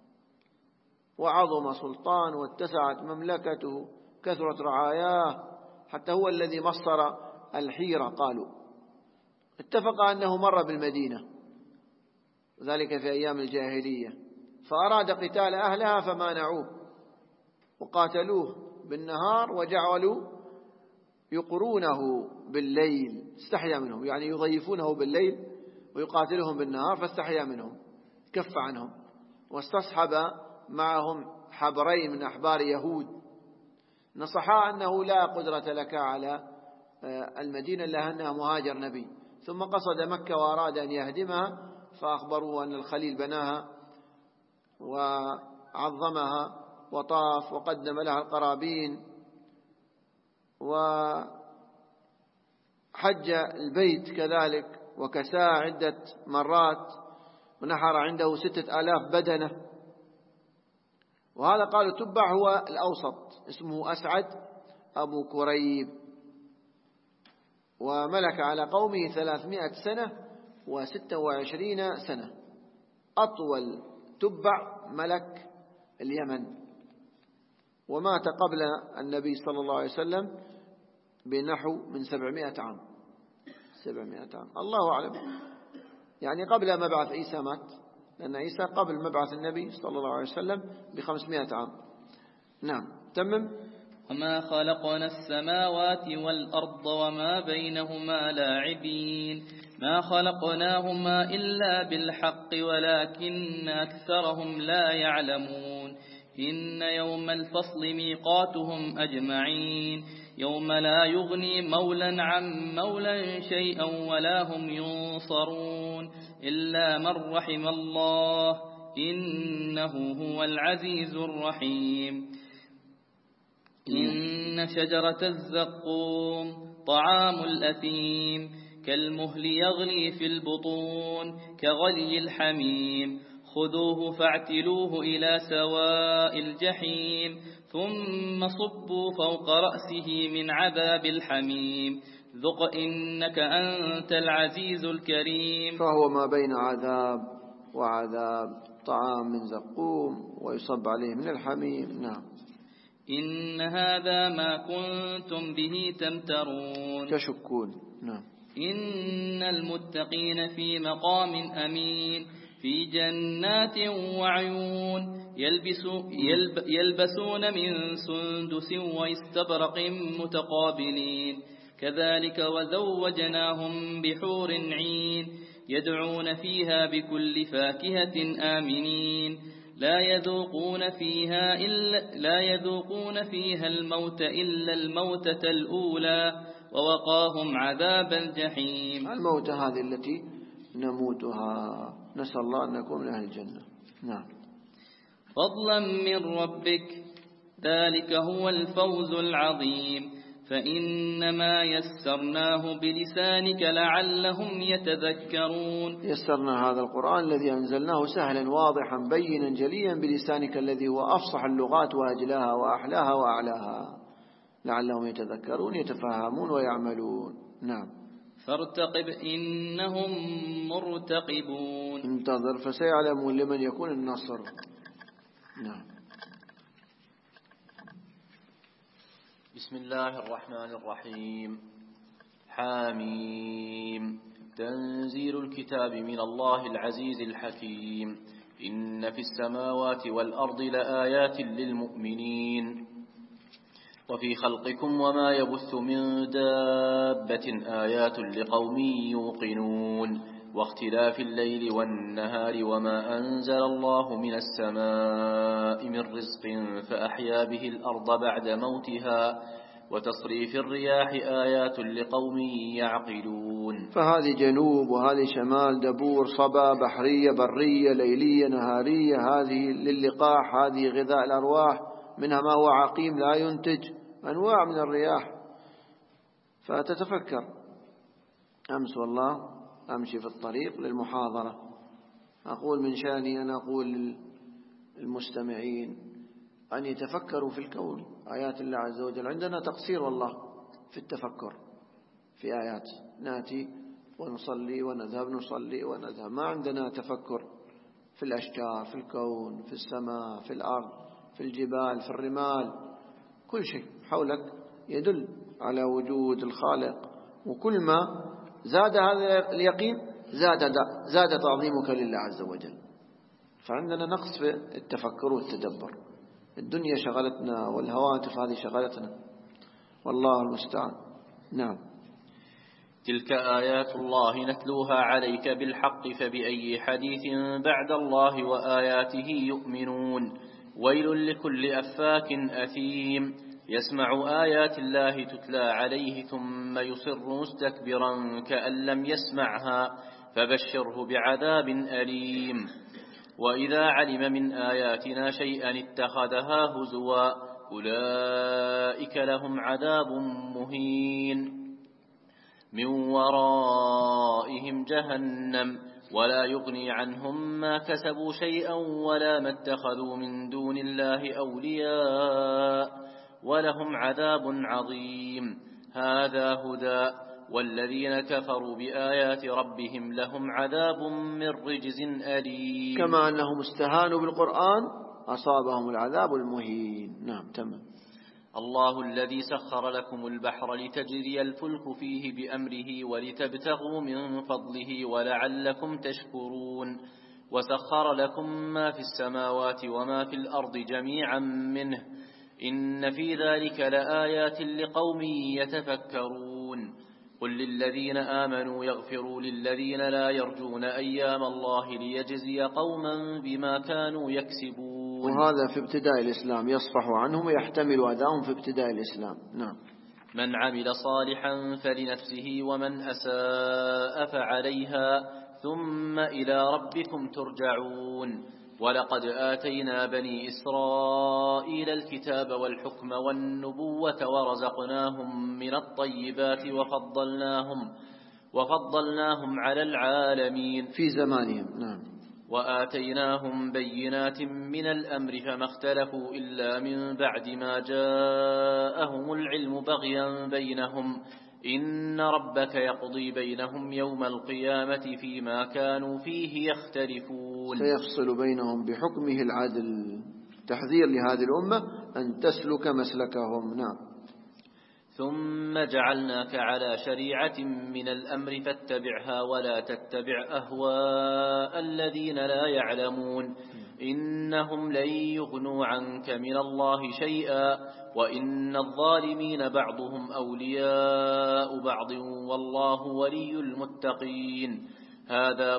وعظم سلطان واتسعت مملكته، كثرت رعاياه، حتى هو الذي مصر الحيرة. قالوا اتفق أنه مر بالمدينة، ذلك في أيام الجاهلية، فأراد قتال أهلها فمانعوه وقاتلوه بالنهار وجعلوا يقرونه بالليل، استحيا منهم، يعني يضيفونه بالليل ويقاتلهم بالنهار، فاستحيا منهم كف عنهم، واستصحب معهم حبرين من أحبار يهود نصحا أنه لا قدرة لك على المدينة إلا أنها مهاجر نبي، ثم قصد مكة وأراد أن يهدمها، فأخبروه أن الخليل بناها وعظمها وطاف وقدم لها القرابين وحج البيت كذلك وكساه عدة مرات ونحر عنده 6000 بدنة. وهذا قالوا تبع هو الأوسط، اسمه أسعد أبو كريب، وملك على قومه 300 سنة و26 سنة، أطول تبع ملك اليمن، ومات قبل النبي صلى الله عليه وسلم بنحو من 700 عام. 700 عام الله أعلم، يعني قبل مبعث عيسى مات، لأن عيسى قبل مبعث النبي صلى الله عليه وسلم ب500 عام. نعم تمم. وما خلقنا السماوات والأرض وما بينهما لاعبين ما خلقناهما إلا بالحق ولكن أكثرهم لا يعلمون. إن يوم الفصل ميقاتهم أجمعين يوم لا يغني مولا عن مولا شيئا ولا هم ينصرون إلا من رحم الله إنه هو العزيز الرحيم. إن شجرة الزقوم طعام الأثيم كالمهل يغلي في البطون كغلي الحميم خذوه فاعتلوه إلى سواء الجحيم ثم صبوا فوق رأسه من عذاب الحميم ذق إنك أنت العزيز الكريم. فهو ما بين عذاب وعذاب، طعام من زقوم ويصب عليه من الحميم. نعم. إن هذا ما كنتم به تمترون. تشكون. نعم. إن المتقين في مقام أمين في جنات وعيون يلبسون من سندس واستبرق متقابلين كذلك وزوجناهم بحور عين يدعون فيها بكل فاكهة آمنين لا يذوقون فيها الموت إلا الموتة الأولى ووقاهم عذاب الجحيم. الموتة هذه التي نموتها، نسأل الله أن نكون من أهل الجنة. نعم. فضلا من ربك ذلك هو الفوز العظيم فإنما يسرناه بلسانك لعلهم يتذكرون. يسرنا هذا القرآن الذي أنزلناه سهلا واضحا بينا جليا بلسانك الذي هو أفصح اللغات وأجلاها وأحلاها وأعلاها لعلهم يتذكرون يتفهمون ويعملون. نعم. فارتقب إنهم مرتقبون. انتظر فسيعلمون لمن يكون النصر. نعم. بسم الله الرحمن الرحيم. حاميم. تنزيل الكتاب من الله العزيز الحكيم. إن في السماوات والأرض لآيات للمؤمنين وفي خلقكم وما يبث من دابة آيات لقوم يوقنون واختلاف الليل والنهار وما أنزل الله من السماء من رزق فأحيا به الأرض بعد موتها وتصريف الرياح آيات لقوم يعقلون. فهذه جنوب وهذه شمال، دبور، صبا، بحرية، برية، ليلية، نهارية، هذه للقاح، هذه غذاء الأرواح، منها ما هو عقيم لا ينتج، أنواع من الرياح. فتتفكر. أمس والله أمشي في الطريق للمحاضرة، أقول من شأني أن أقول للمستمعين أن يتفكروا في الكون، آيات الله عز وجل. عندنا تقصير والله في التفكر في آيات، نأتي ونصلي ونذهب، نصلي ونذهب، ما عندنا تفكر في الأشجار، في الكون، في السماء، في الأرض، في الجبال، في الرمال. كل شيء حولك يدل على وجود الخالق، وكل ما زاد هذا اليقين زاد تعظيمك لله عز وجل. فعندنا نقص في التفكر والتدبر. الدنيا شغلتنا والهواتف هذه شغلتنا، والله المستعان. نعم. تلك آيات الله نتلوها عليك بالحق فبأي حديث بعد الله وآياته يؤمنون. ويل لكل أفاك أثيم يسمع آيات الله تتلى عليه ثم يصر مستكبرا كأن لم يسمعها فبشره بعذاب أليم. وإذا علم من آياتنا شيئا اتخذها هزوا أولئك لهم عذاب مهين من ورائهم جهنم ولا يغني عنهم ما كسبوا شيئا ولا ما اتخذوا من دون الله أولياء ولهم عذاب عظيم. هذا هدى والذين كفروا بآيات ربهم لهم عذاب من رجز أليم. كما أنهم استهانوا بالقرآن أصابهم العذاب المهين. نعم. تمام. الله الذي سخر لكم البحر لتجري الفلك فيه بأمره ولتبتغوا من فضله ولعلكم تشكرون. وسخر لكم ما في السماوات وما في الأرض جميعا منه إن في ذلك لآيات لقوم يتفكرون. قل للذين آمنوا يغفروا للذين لا يرجون أيام الله ليجزي قوما بما كانوا يكسبون. وهذا في ابتداء الإسلام، يصفح عنهم ويحتمل أذاهم في ابتداء الإسلام. نعم. من عمل صالحا فلنفسه ومن أساء فعليها ثم إلى ربكم ترجعون. ولقد آتينا بني إسرائيل الكتاب والحكم والنبوة ورزقناهم من الطيبات وفضلناهم على العالمين في زمانهم. نعم. وآتيناهم بينات من الأمر فما اختلفوا إلا من بعد ما جاءهم العلم بغيا بينهم إن ربك يقضي بينهم يوم القيامة فيما كانوا فيه يختلفون. سيفصل بينهم بحكمه العدل. تحذير لهذه الأمة أن تسلك مسلكهم. نعم. ثم جعلناك على شريعة من الأمر فاتبعها ولا تتبع أهواء الذين لا يعلمون إنهم لن يغنوا عنك من الله شيئا وإن الظالمين بعضهم أولياء بعض والله ولي المتقين. هذا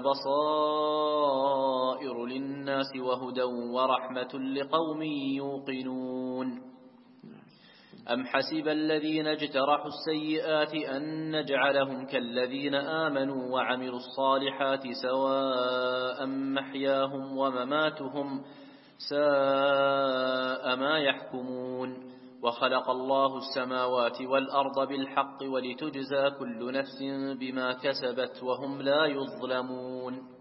بصائر للناس وهدى ورحمة لقوم يوقنون. أم حسب الذين اجترحوا السيئات أن نجعلهم كالذين آمنوا وعملوا الصالحات سواء محياهم ومماتهم ساء ما يحكمون. وخلق الله السماوات والأرض بالحق ولتجزى كل نفس بما كسبت وهم لا يظلمون.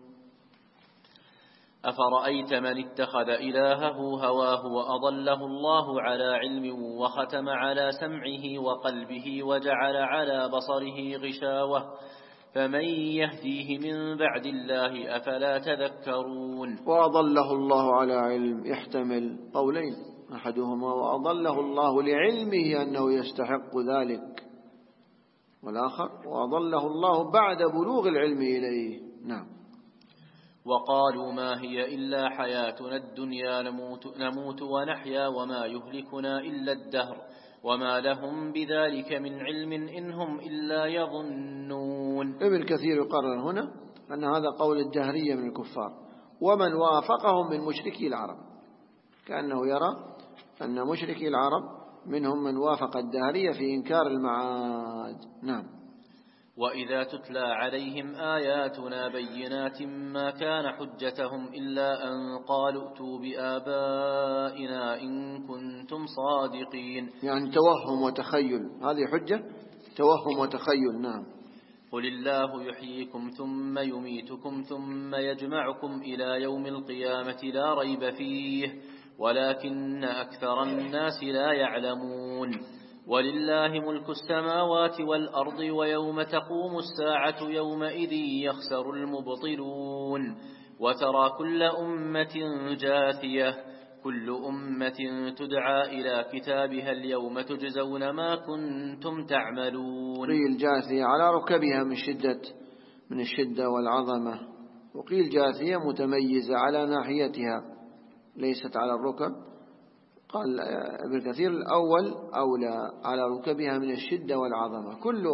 أفرأيت من اتخذ إلهه هواه وأضله الله على علم وختم على سمعه وقلبه وجعل على بصره غشاوة فمن يهديه من بعد الله أفلا تذكرون. وأضله الله على علم يحتمل قولين، أحدهما وأضله الله لعلمه أنه يستحق ذلك، والآخر وأضله الله بعد بلوغ العلم إليه. نعم. وقالوا ما هي إلا حياتنا الدنيا نموت ونحيا وما يهلكنا إلا الدهر وما لهم بذلك من علم إنهم إلا يظنون. ابن كثير يقرر هنا أن هذا قول الدهرية من الكفار ومن وافقهم من مشركي العرب، كأنه يرى أن مشركي العرب منهم من وافق الدهرية في إنكار المعاد. نعم. وإذا تتلى عليهم آياتنا بينات ما كان حجتهم إلا أن قالوا ائتوا بآبائنا إن كنتم صادقين. يعني توهم وتخيل، هذه حجة توهم وتخيل. نعم. قل الله يحييكم ثم يميتكم ثم يجمعكم إلى يوم القيامة لا ريب فيه ولكن أكثر الناس لا يعلمون. ولله ملك السماوات والأرض ويوم تقوم الساعة يومئذ يخسر المبطلون. وترى كل أمة جاثية كل أمة تدعى إلى كتابها اليوم تجزون ما كنتم تعملون. قيل جاثية على ركبها من الشدة والعظمة، وقيل جاثية متميزة على ناحيتها ليست على الركب. قال ابن كثير الأول أولى على ركبها من الشدة والعظمة. كل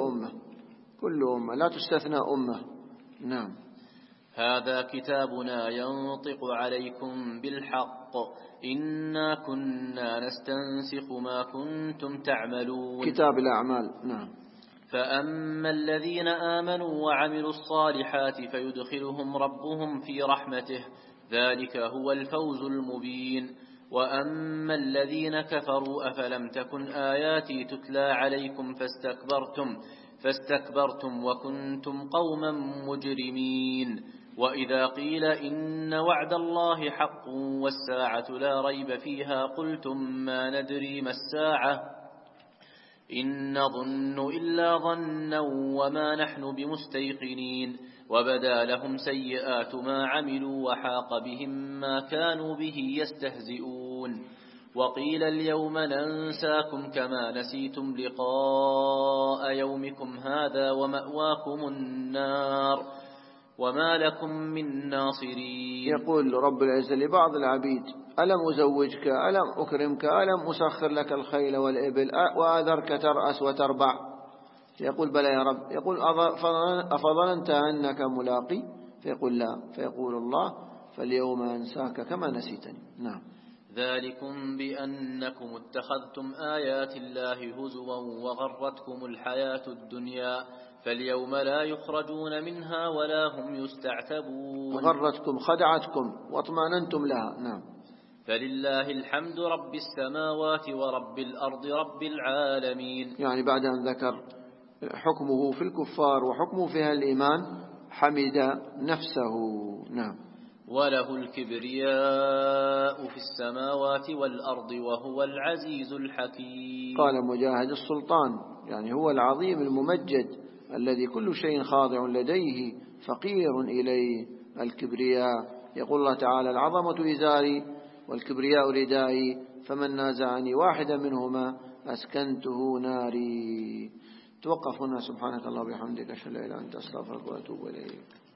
أمة لا تستثنى أمة. نعم. هذا كتابنا ينطق عليكم بالحق إنا كنا نستنسخ ما كنتم تعملون. كتاب الأعمال. نعم. فأما الذين آمنوا وعملوا الصالحات فيدخلهم ربهم في رحمته ذلك هو الفوز المبين. وأما الذين كفروا أفلم تكن آياتي تتلى عليكم فاستكبرتم وكنتم قوما مجرمين. وإذا قيل إن وعد الله حق والساعة لا ريب فيها قلتم ما ندري ما الساعة إن نظن إلا ظنا وما نحن بمستيقنين. وبدا لهم سيئات ما عملوا وحاق بهم ما كانوا به يستهزئون. وقيل اليوم ننساكم كما نسيتم لقاء يومكم هذا ومأواكم النار وما لكم من ناصرين. يقول رب العزة لبعض العبيد ألم أزوجك ألم أكرمك ألم أسخر لك الخيل والإبل وأذرك ترأس وتربع؟ يقول بلى يا رب. يقول أفظننت أنك ملاقي؟ فيقول لا. فيقول الله فاليوم أنساك كما نسيتني. نعم. ذلكم بأنكم اتخذتم آيات الله هزوا وغرتكم الحياة الدنيا فاليوم لا يخرجون منها ولا هم يستعتبون. غرتكم خدعتكم واطمأننتم لها. نعم. فلله الحمد رب السماوات ورب الأرض رب العالمين. يعني بعد أن ذكر حكمه في الكفار وحكمه في أهل الإيمان حمد نفسه. نعم. وله الكبرياء في السماوات والأرض وهو العزيز الحكيم. قال مجاهد السلطان يعني هو العظيم الممجد الذي كل شيء خاضع لديه فقير إليه. الكبرياء يقول الله تعالى العظمة إزاري والكبرياء ردائي فمن نازعني واحدا منهما أسكنته ناري. توقف هنا. سبحانك الله وبحمدك أشهد أن لا إله إلا أنت أستغفرك وأتوب إليك.